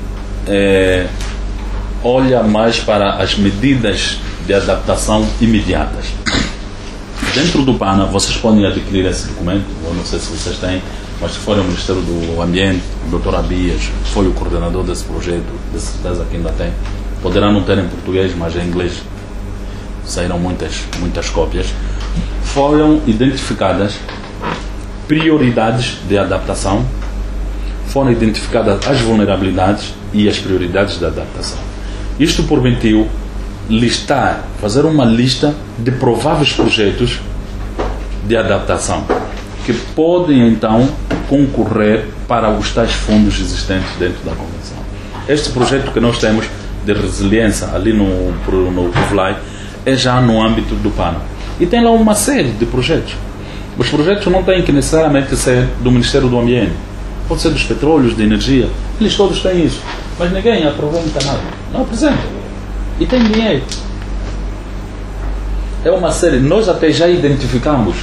olha mais para as medidas de adaptação imediatas. Dentro do PANA, vocês podem adquirir esse documento, eu não sei se vocês têm, mas se forem ao Ministério do Ambiente, o Dr. Abias foi o coordenador desse projeto, de certeza que ainda tem. Poderá não ter em português, mas em inglês saíram muitas cópias. Foram identificadas prioridades de adaptação, foram identificadas as vulnerabilidades e as prioridades de adaptação. Isto permitiu fazer uma lista de prováveis projetos de adaptação que podem então concorrer para os tais fundos existentes dentro da Convenção. Este projeto que nós temos de resiliência ali no CUVLAI é já no âmbito do PANA. E tem lá uma série de projetos. Os projetos não têm que necessariamente ser do Ministério do Ambiente. Pode ser dos petróleos, de energia. Eles todos têm isso. Mas ninguém apresenta nada. Não apresenta. E tem dinheiro. É uma série. Nós até já identificamos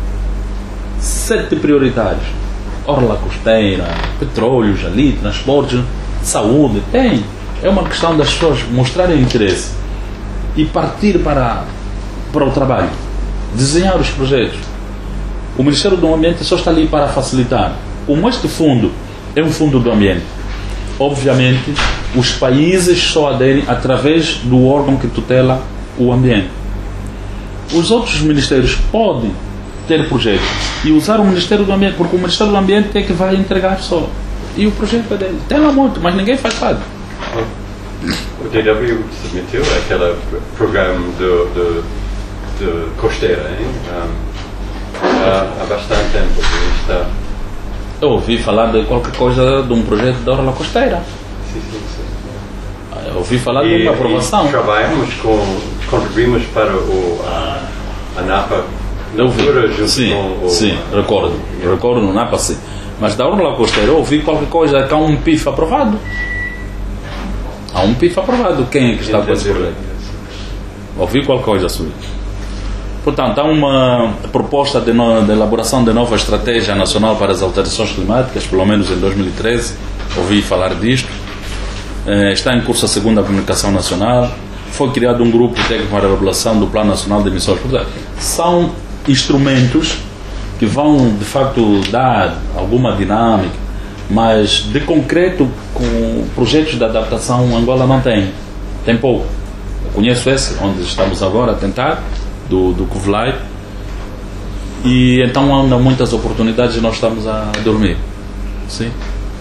7 prioritários. Orla costeira, petróleos ali, transportes, saúde. Tem. É uma questão das pessoas mostrarem interesse e partir para o trabalho. Desenhar os projetos. O Ministério do Ambiente só está ali para facilitar. Como este fundo é um fundo do ambiente, obviamente os países só aderem através do órgão que tutela o ambiente. Os outros ministérios podem ter projetos e usar o Ministério do Ambiente, porque o Ministério do Ambiente é que vai entregar só. E o projeto é dele. Tem lá muito, mas ninguém faz parte. O DW submeteu aquele programa de costeira, hein? Há bastante tempo. Eu ouvi falar de qualquer coisa de um projeto da Orla Costeira. Sim. Eu ouvi falar de uma aprovação. E trabalhamos contribuímos para a NAPA. Eu vi. Sim, recordo no NAPA, sim. Mas da Orla Costeira eu ouvi qualquer coisa, que há um PIF aprovado. Há um PIF aprovado. Quem é que está com esse projeto? Ouvi qualquer coisa sobre isso. Portanto, há uma proposta de elaboração de nova estratégia nacional para as alterações climáticas, pelo menos em 2013, ouvi falar disto. Está em curso a segunda comunicação nacional. Foi criado um grupo técnico para a elaboração do Plano Nacional de Emissões. Portanto, são instrumentos que vão, de facto, dar alguma dinâmica, mas de concreto, com projetos de adaptação, Angola não tem. Tem pouco. Eu conheço esse, onde estamos agora a tentar, do CUVLAI, e então há muitas oportunidades e nós estamos a dormir. Sim.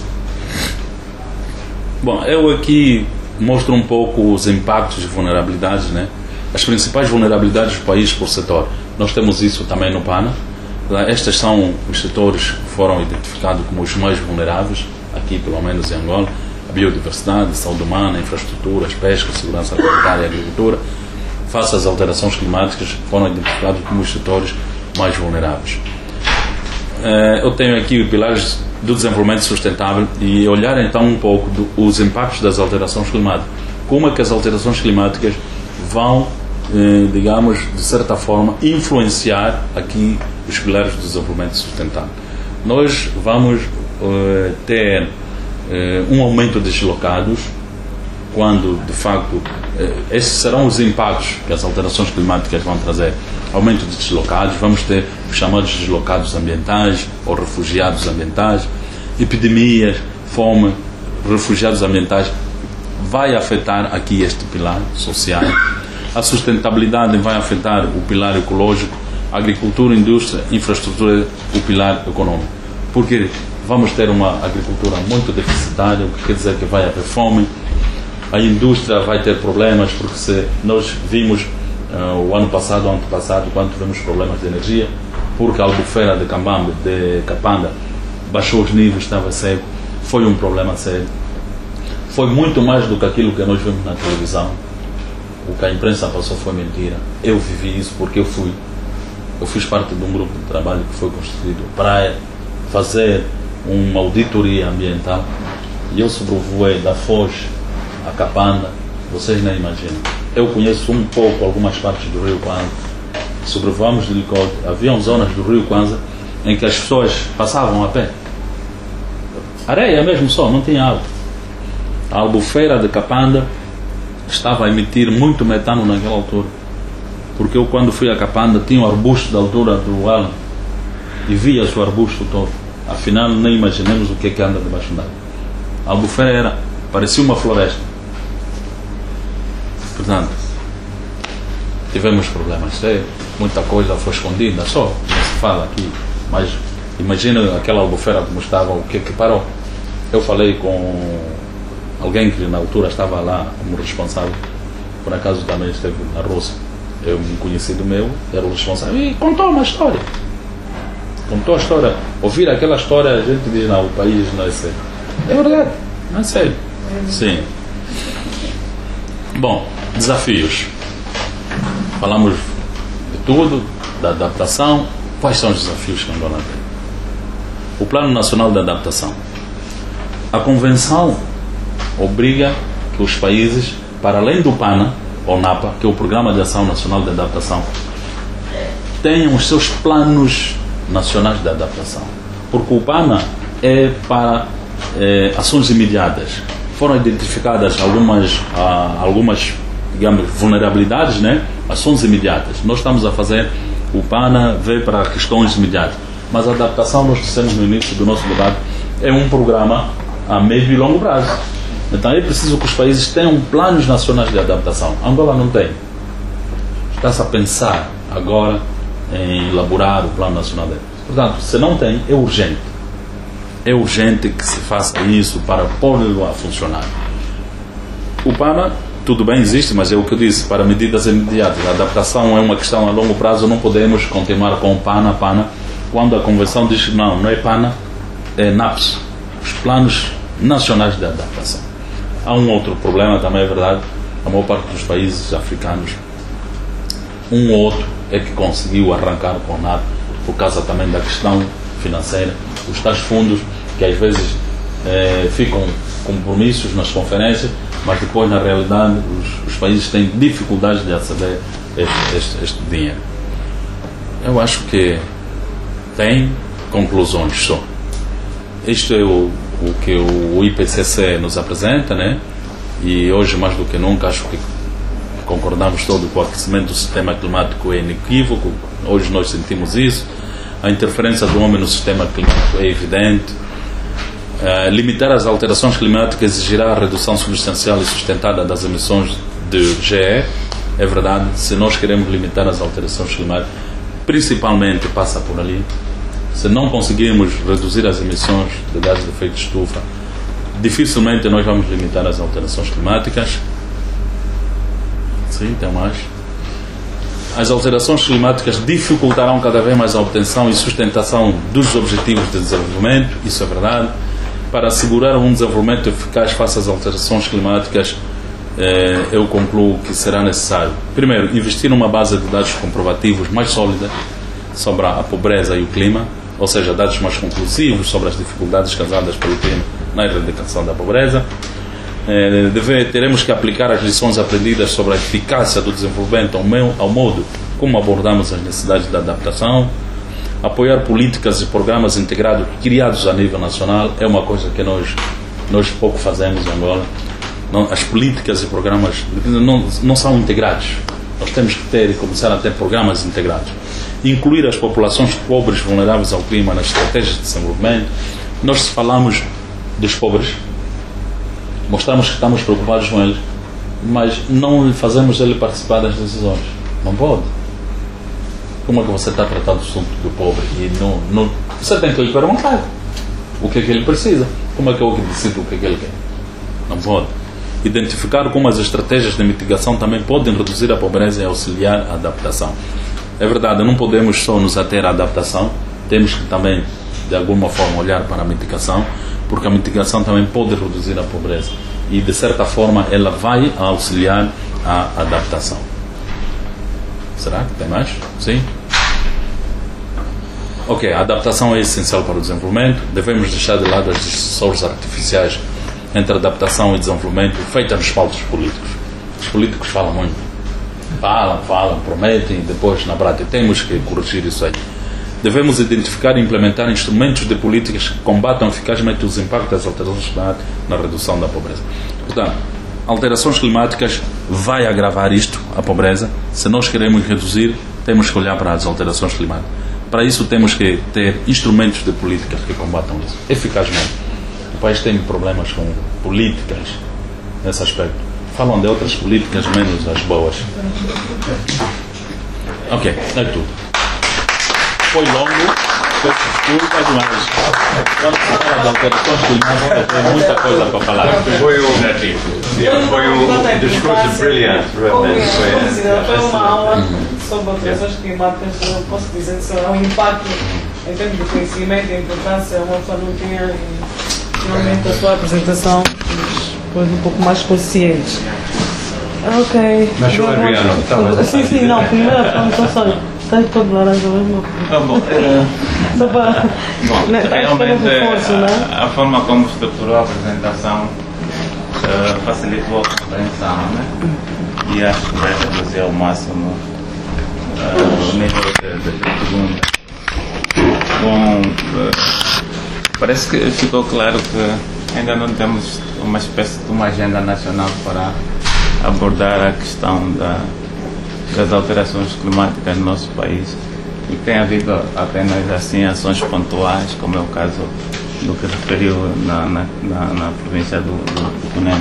Bom, eu aqui mostro um pouco os impactos e vulnerabilidades, né? As principais vulnerabilidades do país por setor. Nós temos isso também no PANA. Estes são os setores que foram identificados como os mais vulneráveis, aqui pelo menos em Angola: a biodiversidade, saúde humana, infraestruturas, pesca, segurança alimentar e agricultura. Face às alterações climáticas, foram identificados como os setores mais vulneráveis. Eu tenho aqui os pilares do desenvolvimento sustentável e olhar então um pouco os impactos das alterações climáticas. Como é que as alterações climáticas vão, digamos, de certa forma, influenciar aqui os pilares do desenvolvimento sustentável. Nós vamos ter um aumento de deslocados, quando, de facto, esses serão os impactos que as alterações climáticas vão trazer. Aumento de deslocados, vamos ter os chamados deslocados ambientais ou refugiados ambientais, epidemias, fome, refugiados ambientais. Vai afetar aqui este pilar social. A sustentabilidade vai afetar o pilar ecológico, agricultura, indústria, infraestrutura, o pilar econômico. Porque vamos ter uma agricultura muito deficitária, o que quer dizer que vai haver fome. A indústria vai ter problemas, porque se nós vimos o ano passado, antepassado, quando tivemos problemas de energia, porque a albufeira de Cambambe, de Capanga, baixou os níveis, estava seco, foi um problema sério. Foi muito mais do que aquilo que nós vimos na televisão. O que a imprensa passou foi mentira. Eu vivi isso porque eu fui eu fiz parte de um grupo de trabalho que foi constituído para fazer uma auditoria ambiental, e eu sobrevoei da Foz a Capanda, vocês nem imaginam. Eu conheço um pouco algumas partes do Rio Kwanza, sobrevoamos de helicóptero, haviam zonas do Rio Kwanza em que as pessoas passavam a pé. Areia mesmo só, não tinha água. A Albufeira de Capanda estava a emitir muito metano naquela altura, porque eu, quando fui a Capanda, tinha um arbusto da altura do Alan e via-se o arbusto todo. Afinal, nem imaginemos o que é que anda debaixo d'água. A Albufeira parecia uma floresta. Portanto, tivemos problemas sérios, muita coisa foi escondida, só não se fala aqui, mas imagina aquela Albufeira como estava, o que é que parou. Eu falei com alguém que na altura estava lá como responsável, por acaso também esteve na Rússia, um conhecido meu era o responsável e contou uma história. Contou a história. Ouvir aquela história, a gente diz, não, o país não é sério. É verdade, não é sério. Sim. Bom, desafios. Falamos de tudo, da adaptação. Quais são os desafios que Angola tem? O Plano Nacional de Adaptação. A Convenção obriga que os países, para além do PANA, ou NAPA, que é o Programa de Ação Nacional de Adaptação, tenham os seus planos nacionais de adaptação. Porque o PANA é para ações imediatas. Foram identificadas algumas digamos, vulnerabilidades, né? Ações imediatas. Nós estamos a fazer, o PANA vê para questões imediatas. Mas a adaptação, nós dissemos no início do nosso debate, é um programa a médio e longo prazo. Então é preciso que os países tenham planos nacionais de adaptação. Angola não tem. Está-se a pensar agora em elaborar o Plano Nacional de Adaptação. Portanto, se não tem, é urgente. É urgente que se faça isso para pôr-lo a funcionar. O PANA, tudo bem, existe, mas é o que eu disse, para medidas imediatas. A adaptação é uma questão a longo prazo, não podemos continuar com o PANA, quando a Convenção diz que não é PANA, é NAPS, os Planos Nacionais de Adaptação. Há um outro problema, também é verdade, a maior parte dos países africanos, um ou outro é que conseguiu arrancar com o NAP, por causa também da questão financeira, os tais fundos que às vezes ficam compromissos nas conferências, mas depois na realidade os países têm dificuldades de aceder a este dinheiro. Eu acho que tem conclusões só. Isto é o que o IPCC nos apresenta, né? E hoje mais do que nunca acho que concordamos todos com o aquecimento do sistema climático é inequívoco. Hoje nós sentimos isso. A interferência do homem no sistema climático é evidente. Limitar as alterações climáticas exigirá a redução substancial e sustentada das emissões de GE. É verdade, se nós queremos limitar as alterações climáticas, principalmente passa por ali. Se não conseguirmos reduzir as emissões de gases de efeito de estufa, dificilmente nós vamos limitar as alterações climáticas. Sim, tem mais. As alterações climáticas dificultarão cada vez mais a obtenção e sustentação dos objetivos de desenvolvimento, isso é verdade. Para assegurar um desenvolvimento eficaz face às alterações climáticas, eu concluo que será necessário, primeiro, investir numa base de dados comprovativos mais sólida sobre a pobreza e o clima, ou seja, dados mais conclusivos sobre as dificuldades causadas pelo clima na erradicação da pobreza. Teremos que aplicar as lições aprendidas sobre a eficácia do desenvolvimento ao modo como abordamos as necessidades da adaptação. Apoiar políticas e programas integrados criados a nível nacional é uma coisa que nós pouco fazemos em Angola. As políticas e programas não são integrados. Nós temos que ter e começar a ter programas integrados. Incluir as populações pobres vulneráveis ao clima nas estratégias de desenvolvimento. Nós, se falamos dos pobres, mostramos que estamos preocupados com eles, mas não fazemos ele participar das decisões. Não pode. Como é que você está tratando o assunto do pobre e não você tem que lhe perguntar o que é que ele precisa? Como é que eu decido o que é que ele quer? Não pode. Identificar como as estratégias de mitigação também podem reduzir a pobreza e auxiliar a adaptação. É verdade, não podemos só nos ater à adaptação, temos que também, de alguma forma, olhar para a mitigação, porque a mitigação também pode reduzir a pobreza e, de certa forma, ela vai auxiliar a adaptação. Será que tem mais? Sim? ok, a adaptação é essencial para o desenvolvimento, devemos deixar de lado as distinções artificiais entre adaptação e desenvolvimento feitas nos palcos políticos. Os políticos falam muito. Falam, prometem, depois na prática temos que corrigir isso aí. Devemos identificar e implementar instrumentos de políticas que combatam eficazmente os impactos das alterações climáticas na redução da pobreza. Portanto, alterações climáticas vai agravar isto, a pobreza. Se nós queremos reduzir, temos que olhar para as alterações climáticas. Para isso temos que ter instrumentos de políticas que combatam isso eficazmente. O país tem problemas com políticas nesse aspecto. Falam de outras políticas menos as boas. Ok, é tudo. Foi longo, peço desculpas, mas quando se fala de alterações climáticas tem muita coisa para falar. Foi um discurso brilhante, realmente. Foi uma aula sobre alterações climáticas. Eu posso dizer que será um impacto em termos de conhecimento e importância. Uma pessoa não tinha, e finalmente a sua apresentação foi um pouco mais consciente. Ok. Mas o Adriano estava. Sim, não, primeiro então só. Está todo laranja mesmo. Realmente a forma como estruturou a apresentação facilitou a compreensão, né? E acho que vai reduzir ao máximo o nível de pergunta. Bom, parece que ficou claro que ainda não temos uma espécie de uma agenda nacional para abordar a questão das alterações climáticas no nosso país, e tem havido apenas assim ações pontuais, como é o caso do que referiu na província do Cunene.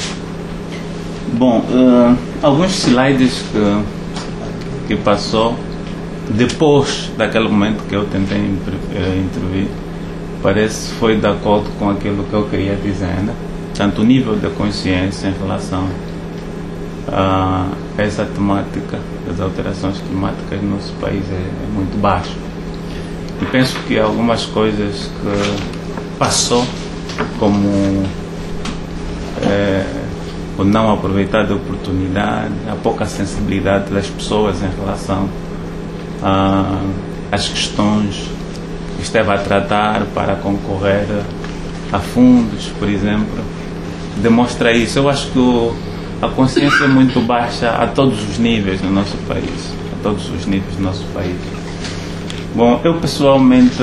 Bom, alguns slides que passou depois daquele momento que eu tentei intervir, parece que foi de acordo com aquilo que eu queria dizer, né? Tanto o nível de consciência em relação a essa temática das alterações climáticas no nosso país é muito baixo. E penso que algumas coisas que passou, como o não aproveitar da oportunidade, a pouca sensibilidade das pessoas em relação às questões que esteve a tratar para concorrer a fundos, por exemplo, demonstra isso. Eu acho que a consciência é muito baixa a todos os níveis no nosso país. A todos os níveis do nosso país. Bom, eu pessoalmente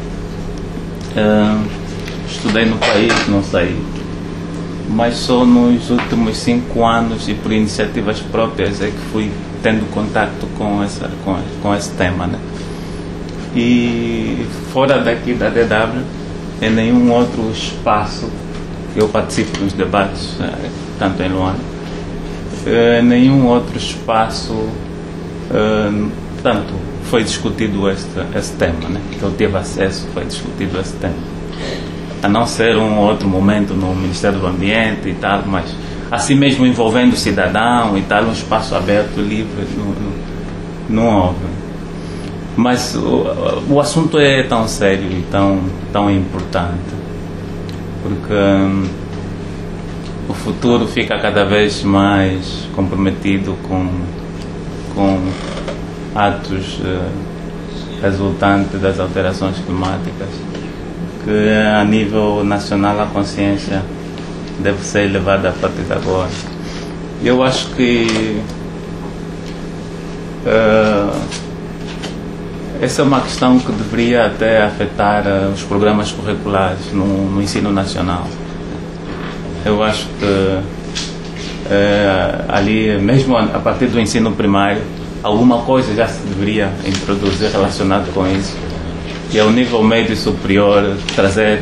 estudei no país, não sei, mas só nos últimos 5 anos e por iniciativas próprias é que fui tendo contato com esse tema, né? E fora daqui da DW, em nenhum outro espaço que eu participo dos debates, tanto em Luanda, nenhum outro espaço tanto foi discutido esse tema, né? Que eu tive acesso, foi discutido esse tema, a não ser um outro momento no Ministério do Ambiente e tal, mas assim mesmo envolvendo o cidadão e tal, um espaço aberto, livre, não houve. Mas o assunto é tão sério e tão importante, porque o futuro fica cada vez mais comprometido com atos resultantes das alterações climáticas, que a nível nacional a consciência deve ser elevada a partir de agora. Eu acho que essa é uma questão que deveria até afetar os programas curriculares no ensino nacional. Eu acho que ali, mesmo a partir do ensino primário, alguma coisa já se deveria introduzir relacionado com isso. E ao nível médio e superior trazer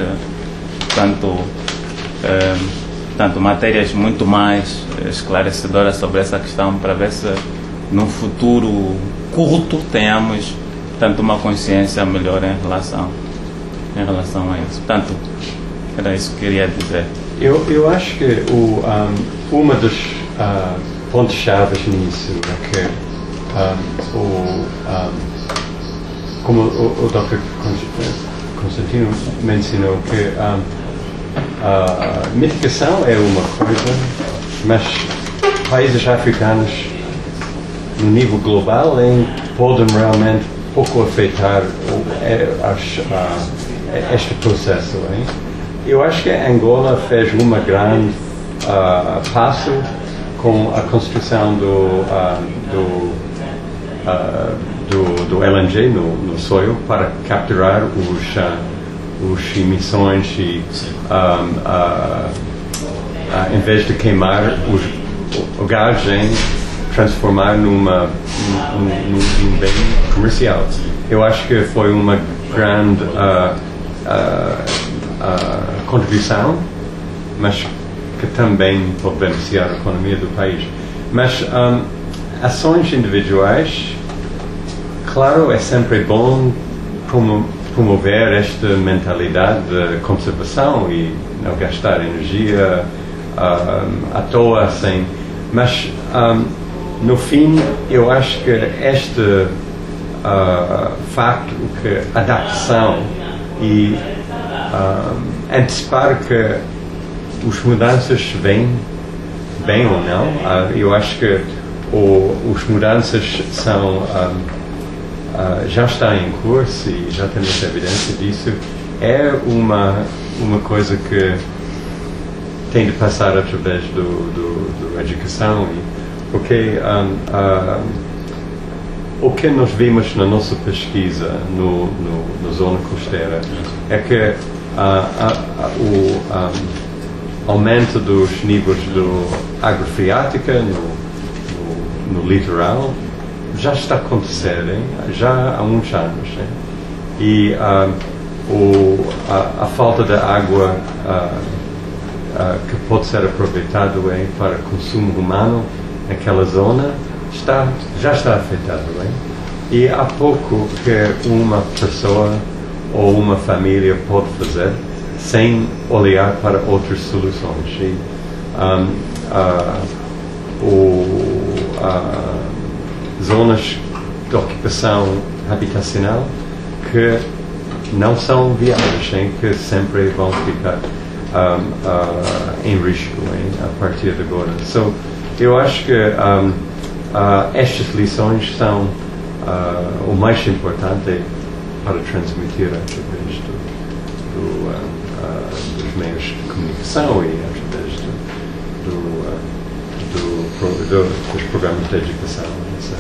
tanto matérias muito mais esclarecedoras sobre essa questão, para ver se num futuro curto tenhamos tanto uma consciência melhor em relação a isso. Portanto, era isso que eu queria dizer. Eu acho que uma dos pontos-chave nisso é que como o Dr. Constantino mencionou, que a mitigação é uma coisa, mas países africanos no nível global podem realmente pouco afetar este processo. Hein? Eu acho que Angola fez uma grande passo com a construção do LNG no solo para capturar os emissões e em vez de queimar o gás, transformar num bem comercial. Eu acho que foi uma grande contribuição, mas que também pode beneficiar a economia do país. Mas ações individuais, claro, é sempre bom promover esta mentalidade de conservação e não gastar energia à toa, assim. Mas no fim, eu acho que este facto que adaptação e antecipar que as mudanças vêm bem ou não, eu acho que as mudanças são já está em curso e já temos evidência disso. É uma coisa que tem de passar através da educação, porque o que nós vimos na nossa pesquisa na zona costeira é que o aumento dos níveis de água freática no litoral já está a acontecer, já há uns anos. E a falta de água que pode ser aproveitado para consumo humano naquela zona já está afetado. E há pouco que uma pessoa ou uma família pode fazer sem olhar para outras soluções. E, zonas de ocupação habitacional que não são viáveis, que sempre vão ficar em risco a partir de agora. Eu acho que estas lições são o mais importante para transmitir através dos meios de comunicação e através dos programas de educação, etc.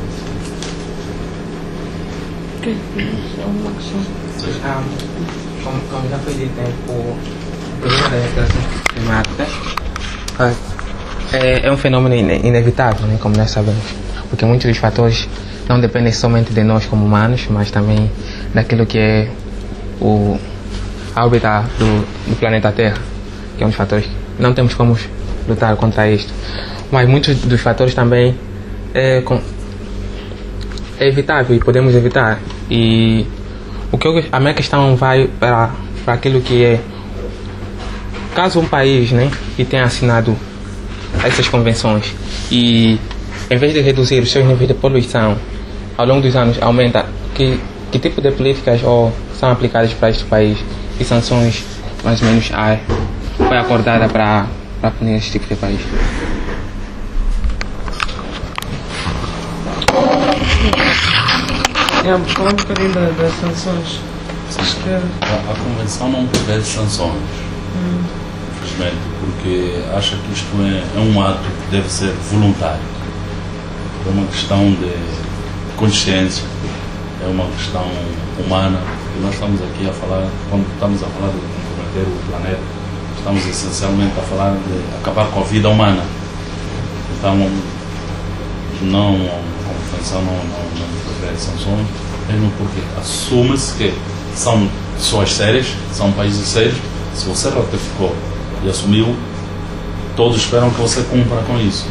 Ok, uma questão. Como já foi dito, o problema das alterações climáticas é um fenômeno inevitável, né, como nós sabemos, porque muitos dos fatores não dependem somente de nós como humanos, mas também daquilo que é a órbita do planeta Terra, que é um dos fatores que não temos como lutar contra isto. Mas muitos dos fatores também é evitável e podemos evitar. E a minha questão vai para aquilo que é, caso um país, né, que tenha assinado essas convenções e em vez de reduzir os seus níveis de poluição ao longo dos anos, aumenta, que tipo de políticas são aplicadas para este país e sanções mais ou menos foi acordada para punir este tipo de país? Falar um bocadinho das sanções. A convenção não prevê sanções, infelizmente, porque acha que isto é um ato que deve ser voluntário. É uma questão de consciência, é uma questão humana. E nós estamos aqui a falar, quando estamos a falar de comprometer o planeta, estamos essencialmente a falar de acabar com a vida humana. Então, a convenção não prevê sanções, mesmo porque assume-se que são pessoas sérias, são países sérios. Se você ratificou e assumiu, todos esperam que você cumpra com isso.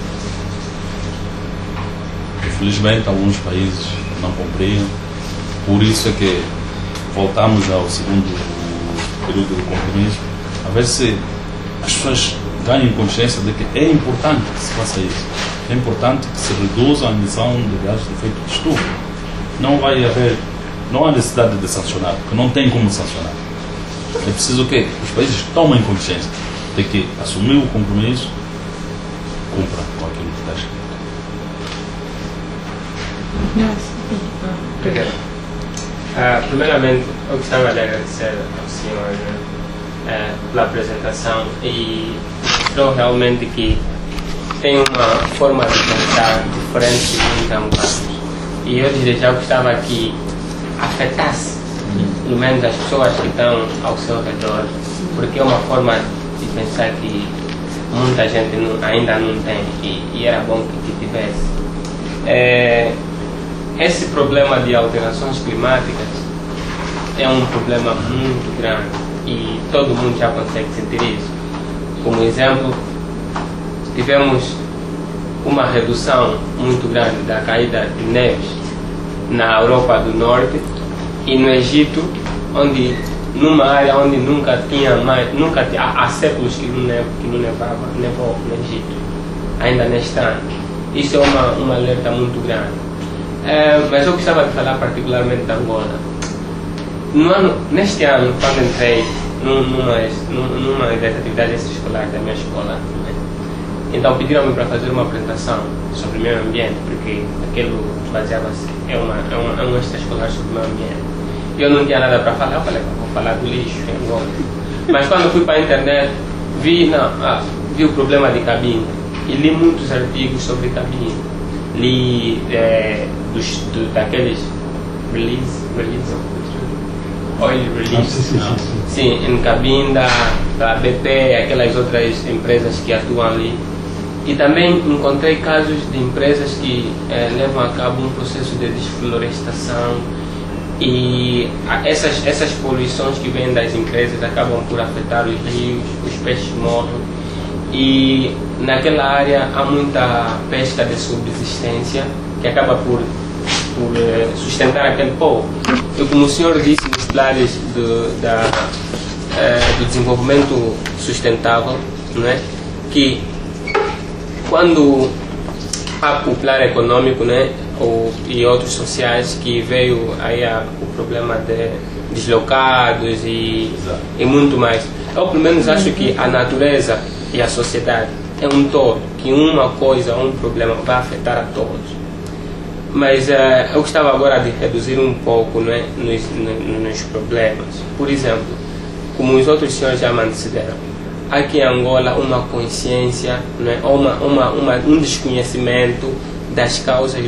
Infelizmente, alguns países não cumpriram, por isso é que voltamos ao segundo período de compromisso, a ver se as pessoas ganhem consciência de que é importante que se faça isso. É importante que se reduza a emissão de gases de efeito de estufa. Não há necessidade de sancionar, porque não tem como sancionar. É preciso que os países tomem consciência de que assumir o compromisso, cumpra com aquilo que está escrito. Yes. Primeiramente, eu gostava de agradecer ao senhor pela apresentação e mostrou realmente que tem uma forma de pensar diferente de muitos angolanos. E eu desde já gostava que afetasse, pelo menos, as pessoas que estão ao seu redor, porque é uma forma de pensar que muita gente ainda não tem e era bom que tivesse. Esse problema de alterações climáticas é um problema muito grande e todo mundo já consegue sentir isso. Como exemplo, tivemos uma redução muito grande da caída de neves na Europa do Norte e no Egito, onde numa área onde há séculos que não nevava, nevou no Egito, ainda neste ano. Isso é uma alerta muito grande. Mas eu gostava de falar particularmente da Angola. Neste ano, quando entrei numa das atividades extraescolares da minha escola, então pediram-me para fazer uma apresentação sobre o meio ambiente, porque aquilo baseava-se em um extraescolar sobre o meio ambiente. Eu não tinha nada para falar, eu falei, vou falar do lixo em Angola. Mas quando fui para a internet, vi o problema de cabine e li muitos artigos sobre cabine. Li daqueles oil release, sim, em cabine da BP, aquelas outras empresas que atuam ali. E também encontrei casos de empresas que levam a cabo um processo de desflorestação e essas poluições que vêm das empresas acabam por afetar os rios, os peixes morrem e naquela área há muita pesca de subsistência que acaba por sustentar aquele povo. E como o senhor disse nos pilares do desenvolvimento sustentável, não é? Que quando há o pilar econômico, né, e outros sociais, que veio aí o problema de deslocados e muito mais. Eu pelo menos acho que a natureza e a sociedade é um todo, que uma coisa ou um problema vai afetar a todos. Mas eu gostava agora de reduzir um pouco, né, nos problemas. Por exemplo, como os outros senhores já me antecederam, aqui em Angola uma consciência, né, ou um desconhecimento das causas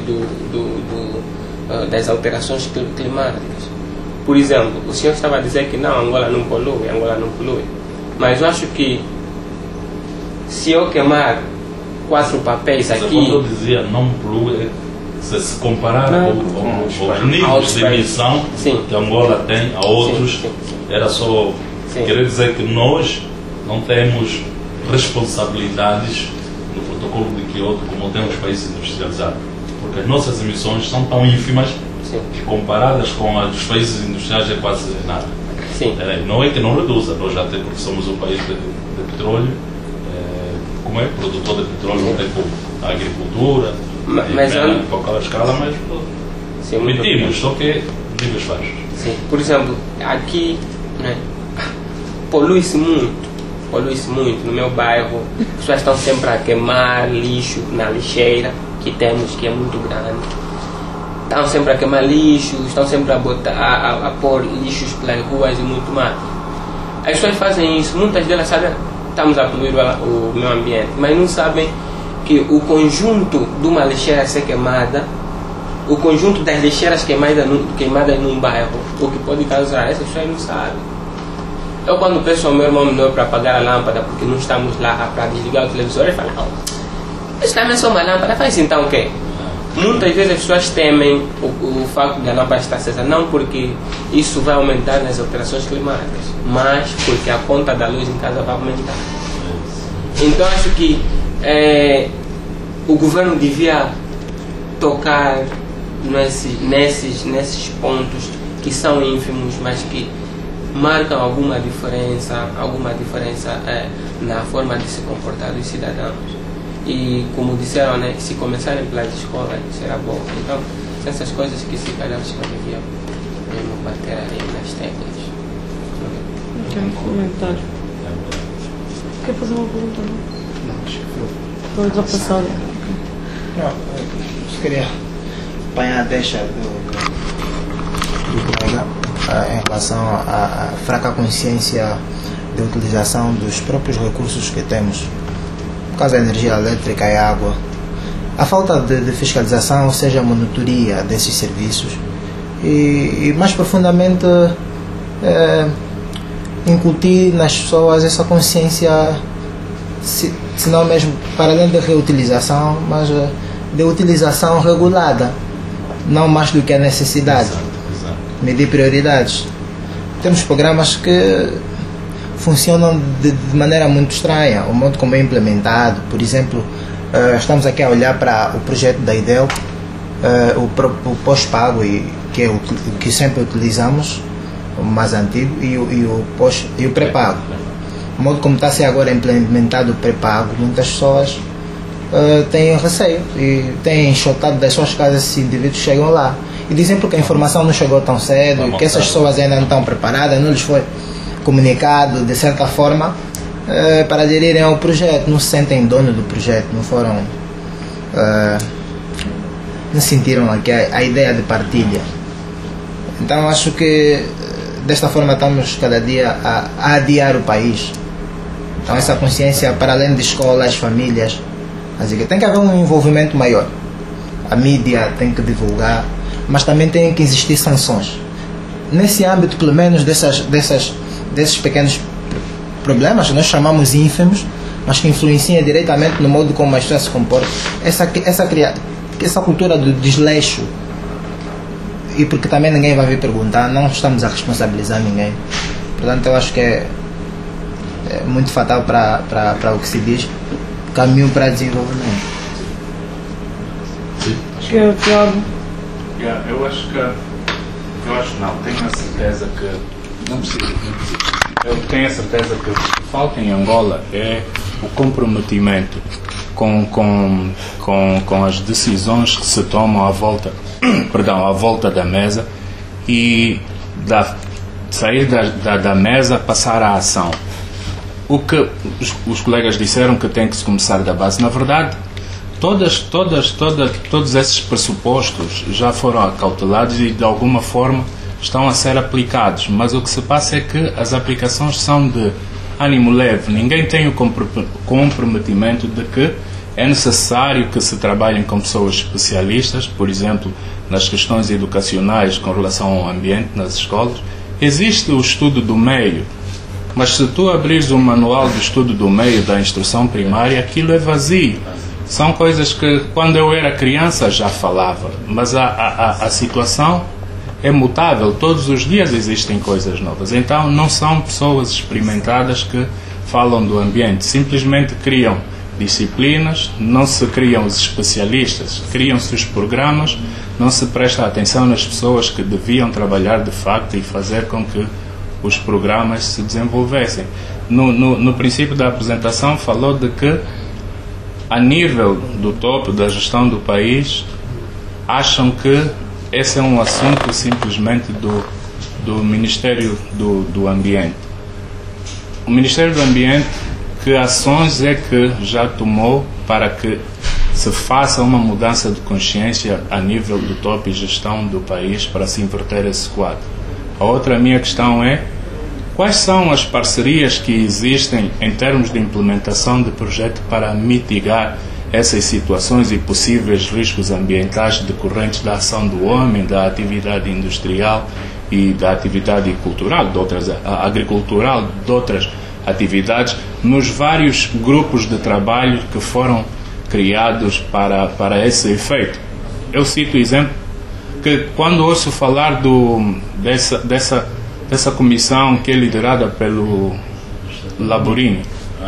das alterações climáticas. Por exemplo, o senhor estava a dizer que não, Angola não polui. Mas eu acho que se eu queimar 4 papéis aqui... Quando eu dizia não polui, se comparar aos níveis de emissão que Angola tem a outros, era só querer dizer que nós não temos responsabilidades no protocolo de Kyoto como tem os países industrializados, porque as nossas emissões são tão ínfimas que comparadas com as dos países industriais é quase nada. Não é que não reduza, nós já temos, porque somos um país de petróleo, como é produtor de petróleo, não tem como a agricultura, mas em qualquer escala, mas emitimos, só que níveis baixos. Por exemplo, aqui, né, polui-se muito no meu bairro. As pessoas estão sempre a queimar lixo na lixeira que temos, que é muito grande. Estão sempre a queimar lixo, estão sempre a pôr lixos pelas ruas e muito mais. As pessoas fazem isso, muitas delas sabem que estamos a poluir o meio ambiente, mas não sabem que o conjunto de uma lixeira ser queimada, o conjunto das lixeiras queimadas num bairro, o que pode causar, essas pessoas não sabem. Eu quando peço ao meu irmão menor para apagar a lâmpada porque não estamos lá para desligar o televisor, ele fala, isso também é só uma lâmpada, faz então o quê? Muitas vezes as pessoas temem o facto de a lâmpada estar acesa, não porque isso vai aumentar nas alterações climáticas, mas porque a conta da luz em casa vai aumentar. Então acho que o governo devia tocar nesses pontos que são ínfimos, mas que marcam alguma diferença na forma de se comportar dos cidadãos. E como disseram, né, se começarem pelas escolas será bom. Então, são essas coisas que se calhar os senhores deviam mesmo bater aí nas teclas. Quer um comentário? Quer fazer uma pergunta? Não, acho que foi. Foi ultrapassada. Não, eu queria apanhar a deixa do do colega em relação à fraca consciência de utilização dos próprios recursos que temos, no caso da energia elétrica e água, a falta de fiscalização, ou seja, a monitoria desses serviços e mais profundamente incutir nas pessoas essa consciência, se não mesmo para além da reutilização, mas de utilização regulada, não mais do que a necessidade. Exato. Medir prioridades. Temos programas que funcionam de maneira muito estranha, o modo como é implementado. Por exemplo, estamos aqui a olhar para o projeto da IDEL, o pós-pago, que é o que sempre utilizamos, o mais antigo, e o pré-pago. O modo como está a ser agora implementado o pré-pago, muitas pessoas têm receio e têm enxotado das suas casas se indivíduos chegam lá. E dizem porque a informação não chegou tão cedo, que essas pessoas ainda não estão preparadas, não lhes foi comunicado de certa forma para aderirem ao projeto, não se sentem dono do projeto, não sentiram aqui a ideia de partilha. Então acho que desta forma estamos cada dia a adiar o país. Então essa consciência, para além de escolas, famílias, tem que haver um envolvimento maior. A mídia tem que divulgar, mas também tem que existir sanções. Nesse âmbito, pelo menos, desses pequenos problemas, nós chamamos ínfimos, mas que influenciam diretamente no modo como as pessoas se comportam. Essa cultura do desleixo, e porque também ninguém vai vir perguntar, não estamos a responsabilizar ninguém. Portanto, eu acho que é muito fatal para o que se diz caminho para desenvolvimento. Tiago? Eu acho não, tenho a certeza que não precisa. Eu tenho a certeza que o que falta em Angola é o comprometimento com as decisões que se tomam à volta da mesa e sair da mesa, passar à ação. O que os colegas disseram que tem que se começar da base, na verdade, todos esses pressupostos já foram acautelados e de alguma forma estão a ser aplicados, mas o que se passa é que as aplicações são de ânimo leve. Ninguém tem o comprometimento de que é necessário que se trabalhem com pessoas especialistas, por exemplo, nas questões educacionais com relação ao ambiente nas escolas. Existe o estudo do meio, mas se tu abrires o manual de estudo do meio da instrução primária, aquilo é vazio. São coisas que quando eu era criança já falava, mas a situação é mutável, todos os dias existem coisas novas. Então não são pessoas experimentadas que falam do ambiente, simplesmente criam disciplinas, não se criam os especialistas, criam-se os programas, não se presta atenção nas pessoas que deviam trabalhar de facto e fazer com que os programas se desenvolvessem. No princípio da apresentação falou de que a nível do topo da gestão do país acham que esse é um assunto simplesmente do Ministério do Ambiente. O Ministério do Ambiente, que ações é que já tomou para que se faça uma mudança de consciência a nível do topo e gestão do país para se inverter esse quadro? A outra minha questão é: quais são as parcerias que existem em termos de implementação de projeto para mitigar essas situações e possíveis riscos ambientais decorrentes da ação do homem, da atividade industrial e da atividade cultural, agricultural, de outras atividades, nos vários grupos de trabalho que foram criados para esse efeito? Eu cito o exemplo que, quando ouço falar dessa comissão que é liderada pelo Laborini.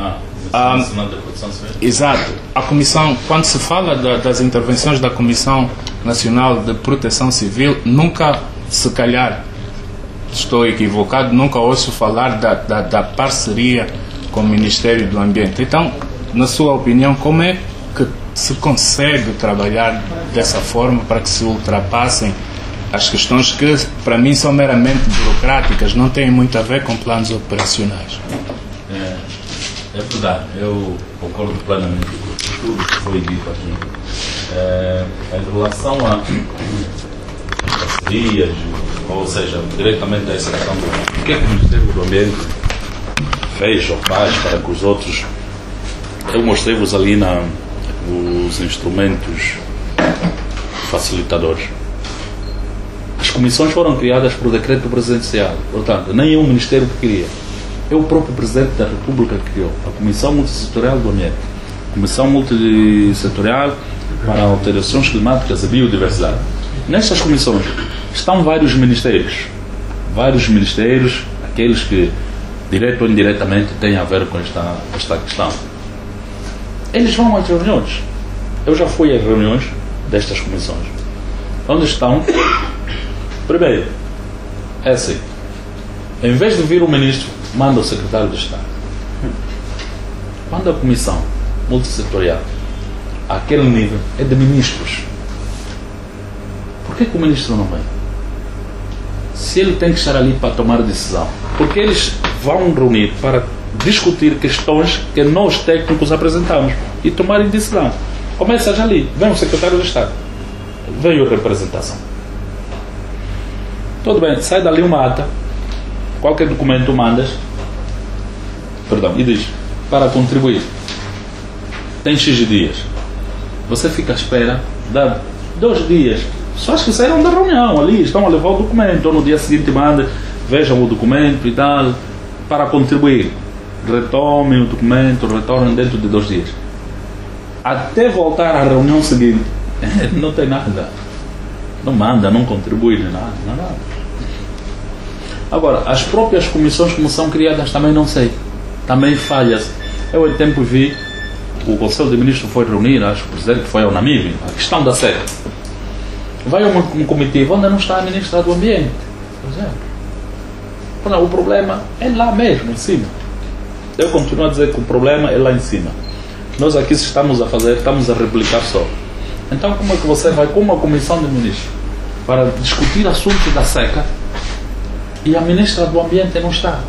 Exato. A comissão, quando se fala das intervenções da Comissão Nacional de Proteção Civil, nunca, se calhar estou equivocado, nunca ouço falar da parceria com o Ministério do Ambiente. Então, na sua opinião, como é que se consegue trabalhar dessa forma para que se ultrapassem as questões que, para mim, são meramente burocráticas, não têm muito a ver com planos operacionais? É verdade, eu concordo plenamente com tudo que foi dito aqui. Em relação a parcerias, ou seja, diretamente a essa questão do que é que o Ministério do Ambiente fez ou faz para que os outros. Eu mostrei-vos ali os instrumentos facilitadores. As comissões foram criadas por decreto presidencial, portanto, nem é um Ministério que queria. É o próprio Presidente da República que criou a Comissão Multissetorial do Ambiente, Comissão Multissetorial para Alterações Climáticas e Biodiversidade. Nestas comissões estão vários ministérios, aqueles que, direto ou indiretamente, têm a ver com esta questão. Eles vão às reuniões. Eu já fui às reuniões destas comissões. Onde estão? Primeiro, é assim: em vez de vir o ministro, manda o secretário de Estado. Quando a comissão multissetorial, àquele nível, é de ministros, por que o ministro não vem? Se ele tem que estar ali para tomar decisão, porque eles vão reunir para discutir questões que nós técnicos apresentamos e tomarem decisão. Começa já ali, vem o secretário de Estado, vem a representação. Tudo bem, sai dali uma ata, qualquer documento mandas, e diz, para contribuir, tem X dias. Você fica à espera, dá 2 dias. Só as que saíram da reunião ali, estão a levar o documento, ou no dia seguinte manda, vejam o documento e tal, para contribuir. Retomem o documento, retornem dentro de 2 dias. Até voltar à reunião seguinte, não tem nada. Não manda, não contribui, nada. Agora, as próprias comissões como são criadas também não sei. Também falhas. Eu há tempo vi, o Conselho de Ministros foi reunir, acho que o Presidente foi ao Namíbia, a questão da seca. Vai a um comitê onde não está a Ministra do Ambiente, por exemplo. O problema é lá mesmo, em cima. Eu continuo a dizer que o problema é lá em cima. Nós aqui estamos a replicar só. Então como é que você vai com uma comissão de ministros para discutir assuntos da seca e a Ministra do Ambiente não está?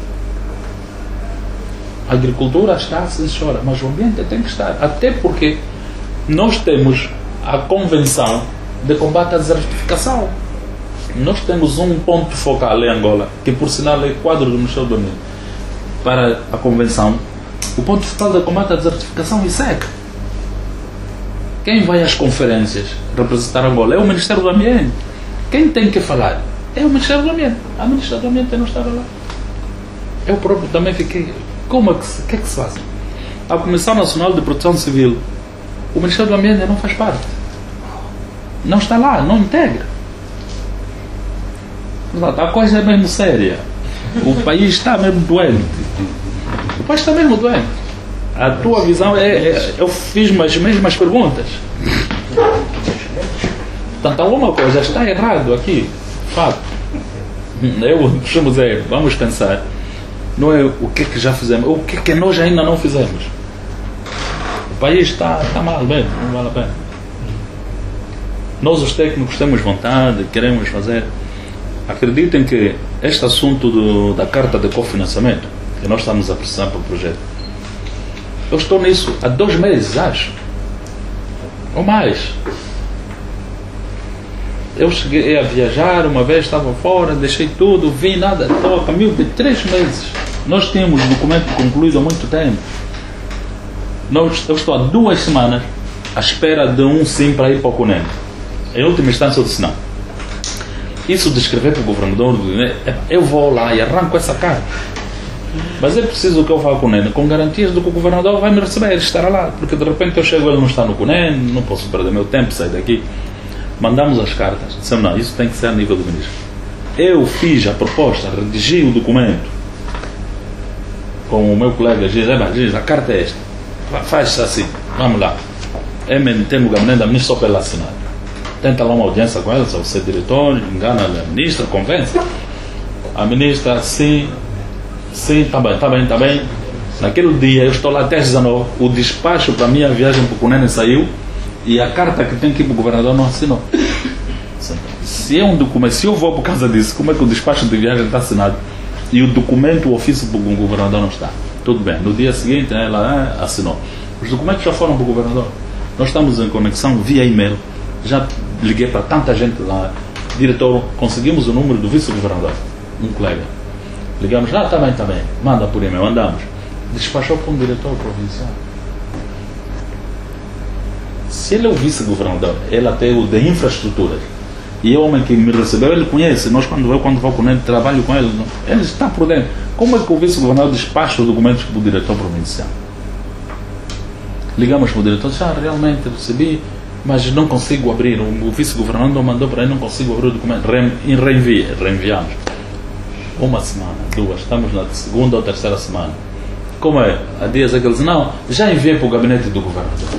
A agricultura está, sim senhora, mas o ambiente tem que estar. Até porque nós temos a Convenção de Combate à Desertificação. Nós temos um ponto focal em Angola, que por sinal é quadro do Ministério do Ambiente, para a Convenção. O ponto focal de combate à desertificação e seca. Quem vai às conferências representar Angola é o Ministério do Ambiente. Quem tem que falar é o Ministério do Ambiente. A Ministra do Ambiente não estava lá. Eu próprio também fiquei... o que é que se faz? A Comissão Nacional de Proteção Civil, o Ministério do Ambiente não faz parte. Não está lá, não integra. A coisa é mesmo séria. O país está mesmo doente. O país está mesmo doente. A tua visão eu fiz as mesmas perguntas. Portanto, alguma coisa está errado aqui. Fato. Eu costumo dizer, vamos pensar. Não é o que é que já fizemos, o que é que nós ainda não fizemos. O país está mal mesmo, não vale a pena. Nós os técnicos temos vontade, queremos fazer. Acreditem que este assunto da carta de cofinanciamento, que nós estamos a precisar para o projeto, eu estou nisso há 2 meses, acho. Ou mais. Eu cheguei a viajar, uma vez estava fora, deixei tudo, vim nada, estou a caminho de 3 meses. Nós tínhamos o documento concluído há muito tempo. Eu estou há 2 semanas à espera de um sim para ir para o CUNEN. Em última instância eu disse não. Isso de escrever para o governador, eu vou lá e arranco essa carta. Mas é preciso que eu vá ao CUNEN com garantias de que o governador vai me receber, estará lá. Porque de repente eu chego, ele não está no CUNEN, não posso perder meu tempo, sair daqui. Mandamos as cartas, dissemos não, isso tem que ser a nível do ministro. Eu fiz a proposta, redigi o documento com o meu colega, diz, a carta é esta, faz assim, vamos lá. Tem no gabinete da ministra só para ela assinar. Tenta lá uma audiência com ela, se você é diretor, engana a ministra, convence. A ministra, sim, está bem. Naquele dia, eu estou lá até às 19, o despacho para a minha viagem para o CUNEN saiu. E a carta que tem que ir para o governador não assinou. Se é um documento, se eu vou por causa disso, como é que o despacho de viagem está assinado e o documento, o ofício para o governador não está? Tudo bem, no dia seguinte ela assinou. Os documentos já foram para o governador. Nós estamos em conexão via e-mail. Já liguei para tanta gente lá. diretor, conseguimos o número do vice-governador, um colega. Ligamos, tá bem, manda por e-mail, mandamos. Despachou para um diretor provincial. Se ele é o vice-governador, ele até é o de infraestruturas, e o homem que me recebeu, ele conhece. Nós, quando vou com ele, trabalho com ele, ele está por dentro. Como é que o vice-governador despacha os documentos para o diretor provincial? Ligamos para o diretor, realmente recebi, mas não consigo abrir. O vice-governador mandou para ele, não consigo abrir o documento. Reenviamos. Uma semana, duas, estamos na segunda ou terceira semana. Como é? Há dias é que ele diz, não, já enviei para o gabinete do governador.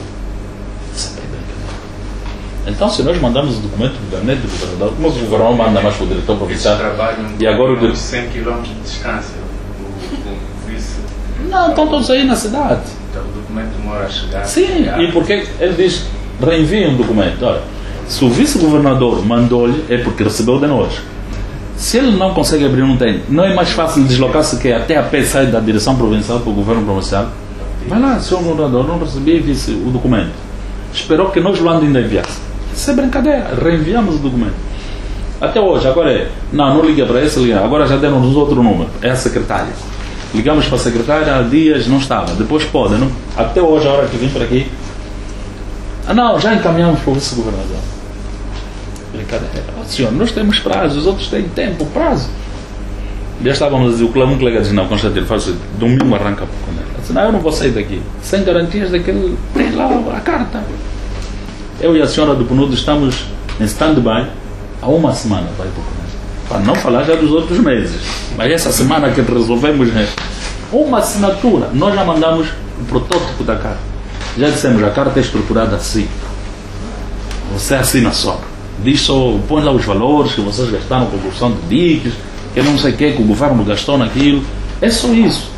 Então, se nós mandamos o documento para o gabinete do governador, como o governador manda mais para o diretor provincial? E agora o 100 km de distância. O vice. Não, estão todos aí na cidade. Então o documento demora a chegar. Sim, e porque ele diz, reenvia um documento. Olha, se o vice-governador mandou-lhe, é porque recebeu de nós. Se ele não consegue abrir, não é mais fácil deslocar-se que até a pé sai da direção provincial para o governo provincial? Vai lá, senhor governador, não recebi o documento. Esperou que nós lá ainda enviasse. Isso é brincadeira, reenviamos o documento. Até hoje, agora não liga para esse, liga. Agora já deram-nos outro número, é a secretária. Ligamos para a secretária, há dias não estava, depois pode, não? Até hoje, a hora que vim para aqui, não, já encaminhamos para o vice-governador. Brincadeira, senhor, nós temos prazo, os outros têm tempo, prazo. Já estávamos a dizer, um colega diz, não, Constantino, faz isso, domingo arranca para comer. Eu disse, não, eu não vou sair daqui, sem garantias daquele, tem lá a carta. Eu e a senhora do PNUD estamos em stand-by há uma semana para ir para o comércio. Para não falar já dos outros meses. Mas essa semana que resolvemos, uma assinatura. Nós já mandamos o protótipo da carta. Já dissemos, a carta é estruturada assim. Você assina só. Diz só, põe lá os valores que vocês gastaram com a construção de diques, que não sei o que o governo gastou naquilo. É só isso.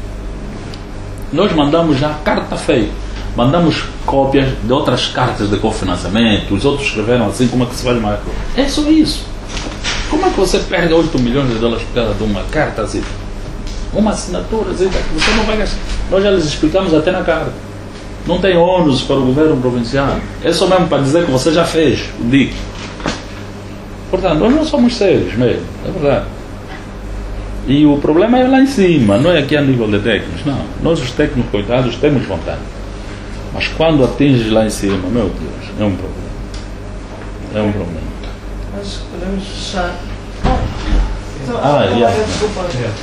Nós mandamos já a carta feita. Mandamos cópias de outras cartas de cofinanciamento, os outros escreveram assim, como é que se faz mais. É só isso. Como é que você perde 8 milhões de dólares por causa de uma carta assim? Uma assinatura assim, que você não vai gastar. Nós já lhes explicamos até na carta. Não tem ônus para o governo provincial. É só mesmo para dizer que você já fez o DIC. Portanto, nós não somos sérios mesmo, é verdade. E o problema é lá em cima, não é aqui a nível de técnicos, não. Nós os técnicos, coitados, temos vontade. Mas quando atinges lá em cima, meu Deus, é um problema. É um problema. Acho que podemos fechar. Desculpa.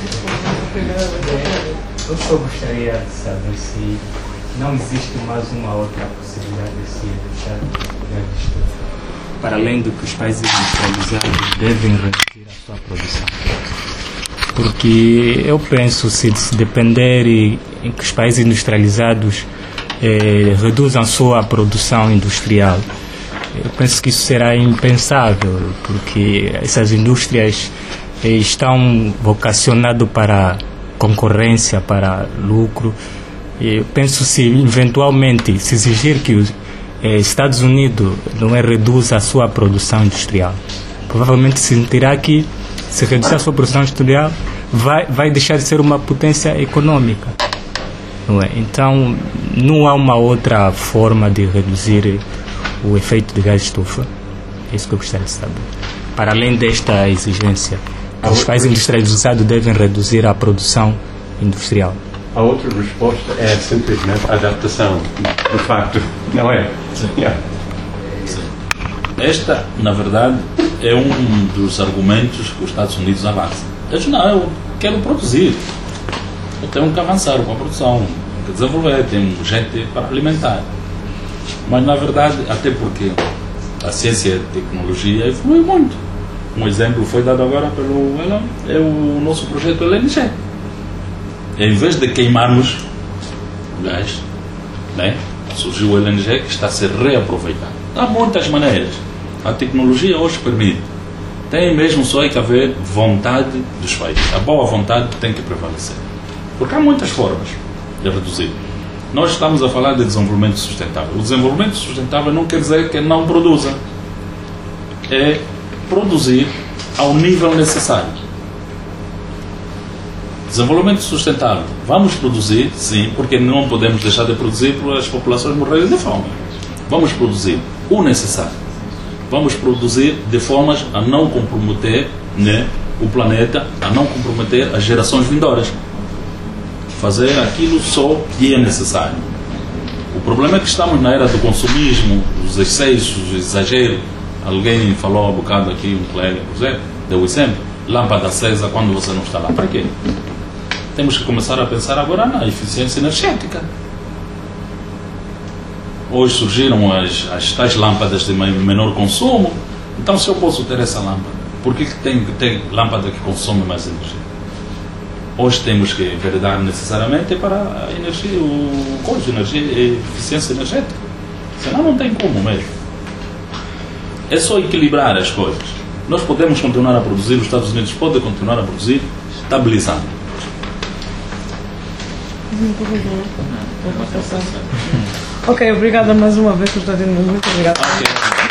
Eu só gostaria de saber se não existe mais uma outra possibilidade de se evitar grandes estufas. Para além do que os países industrializados devem reduzir a sua produção. Porque eu penso, se depender em que os países industrializados reduzam a sua produção industrial, eu penso que isso será impensável, porque essas indústrias estão vocacionadas para concorrência, para lucro. Eu penso, se eventualmente se exigir que os Estados Unidos não reduza a sua produção industrial, provavelmente sentirá que, se reduzir a sua produção industrial, vai deixar de ser uma potência econômica. Não é? Então, não há uma outra forma de reduzir o efeito de gás de estufa. É isso que eu gostaria de saber. Para além desta exigência, os países industrializados devem reduzir a produção industrial. A outra resposta é simplesmente a adaptação, de facto, não é? Sim. Yeah. Sim. Esta, na verdade, é um dos argumentos que os Estados Unidos avançam. Eles não, eu quero produzir. Eu tenho que avançar com a produção, tenho que desenvolver, tenho gente para alimentar. Mas, na verdade, até porque a ciência e a tecnologia evoluiu muito. Um exemplo foi dado agora pelo Elon, é o nosso projeto LNG. Em vez de queimarmos o gás, né, surgiu o LNG que está a ser reaproveitado. Há muitas maneiras. A tecnologia hoje permite. Tem mesmo só que haver vontade dos países. A boa vontade tem que prevalecer. Porque há muitas formas de reduzir. Nós estamos a falar de desenvolvimento sustentável. O desenvolvimento sustentável não quer dizer que não produza. É produzir ao nível necessário. Desenvolvimento sustentável. Vamos produzir, sim, porque não podemos deixar de produzir para as populações morrerem de fome. Vamos produzir o necessário. vamos produzir de formas a não comprometer, né, o planeta, a não comprometer as gerações vindouras. Fazer aquilo só que é necessário. O problema é que estamos na era do consumismo, dos excessos, do exagero. Alguém falou há um bocado aqui, um colega, por exemplo, deu o exemplo, lâmpada acesa quando você não está lá. Para quê? Temos que começar a pensar agora na eficiência energética. Hoje surgiram as tais lâmpadas de menor consumo. Então, se eu posso ter essa lâmpada, por que tem que ter lâmpada que consome mais energia? Hoje temos que enveredar necessariamente para a energia, energia e eficiência energética. Senão não tem como mesmo. É só equilibrar as coisas. Nós podemos continuar a produzir, os Estados Unidos podem continuar a produzir, estabilizando. Ok, obrigada mais uma vez por estar vindo. Muito obrigada. Okay.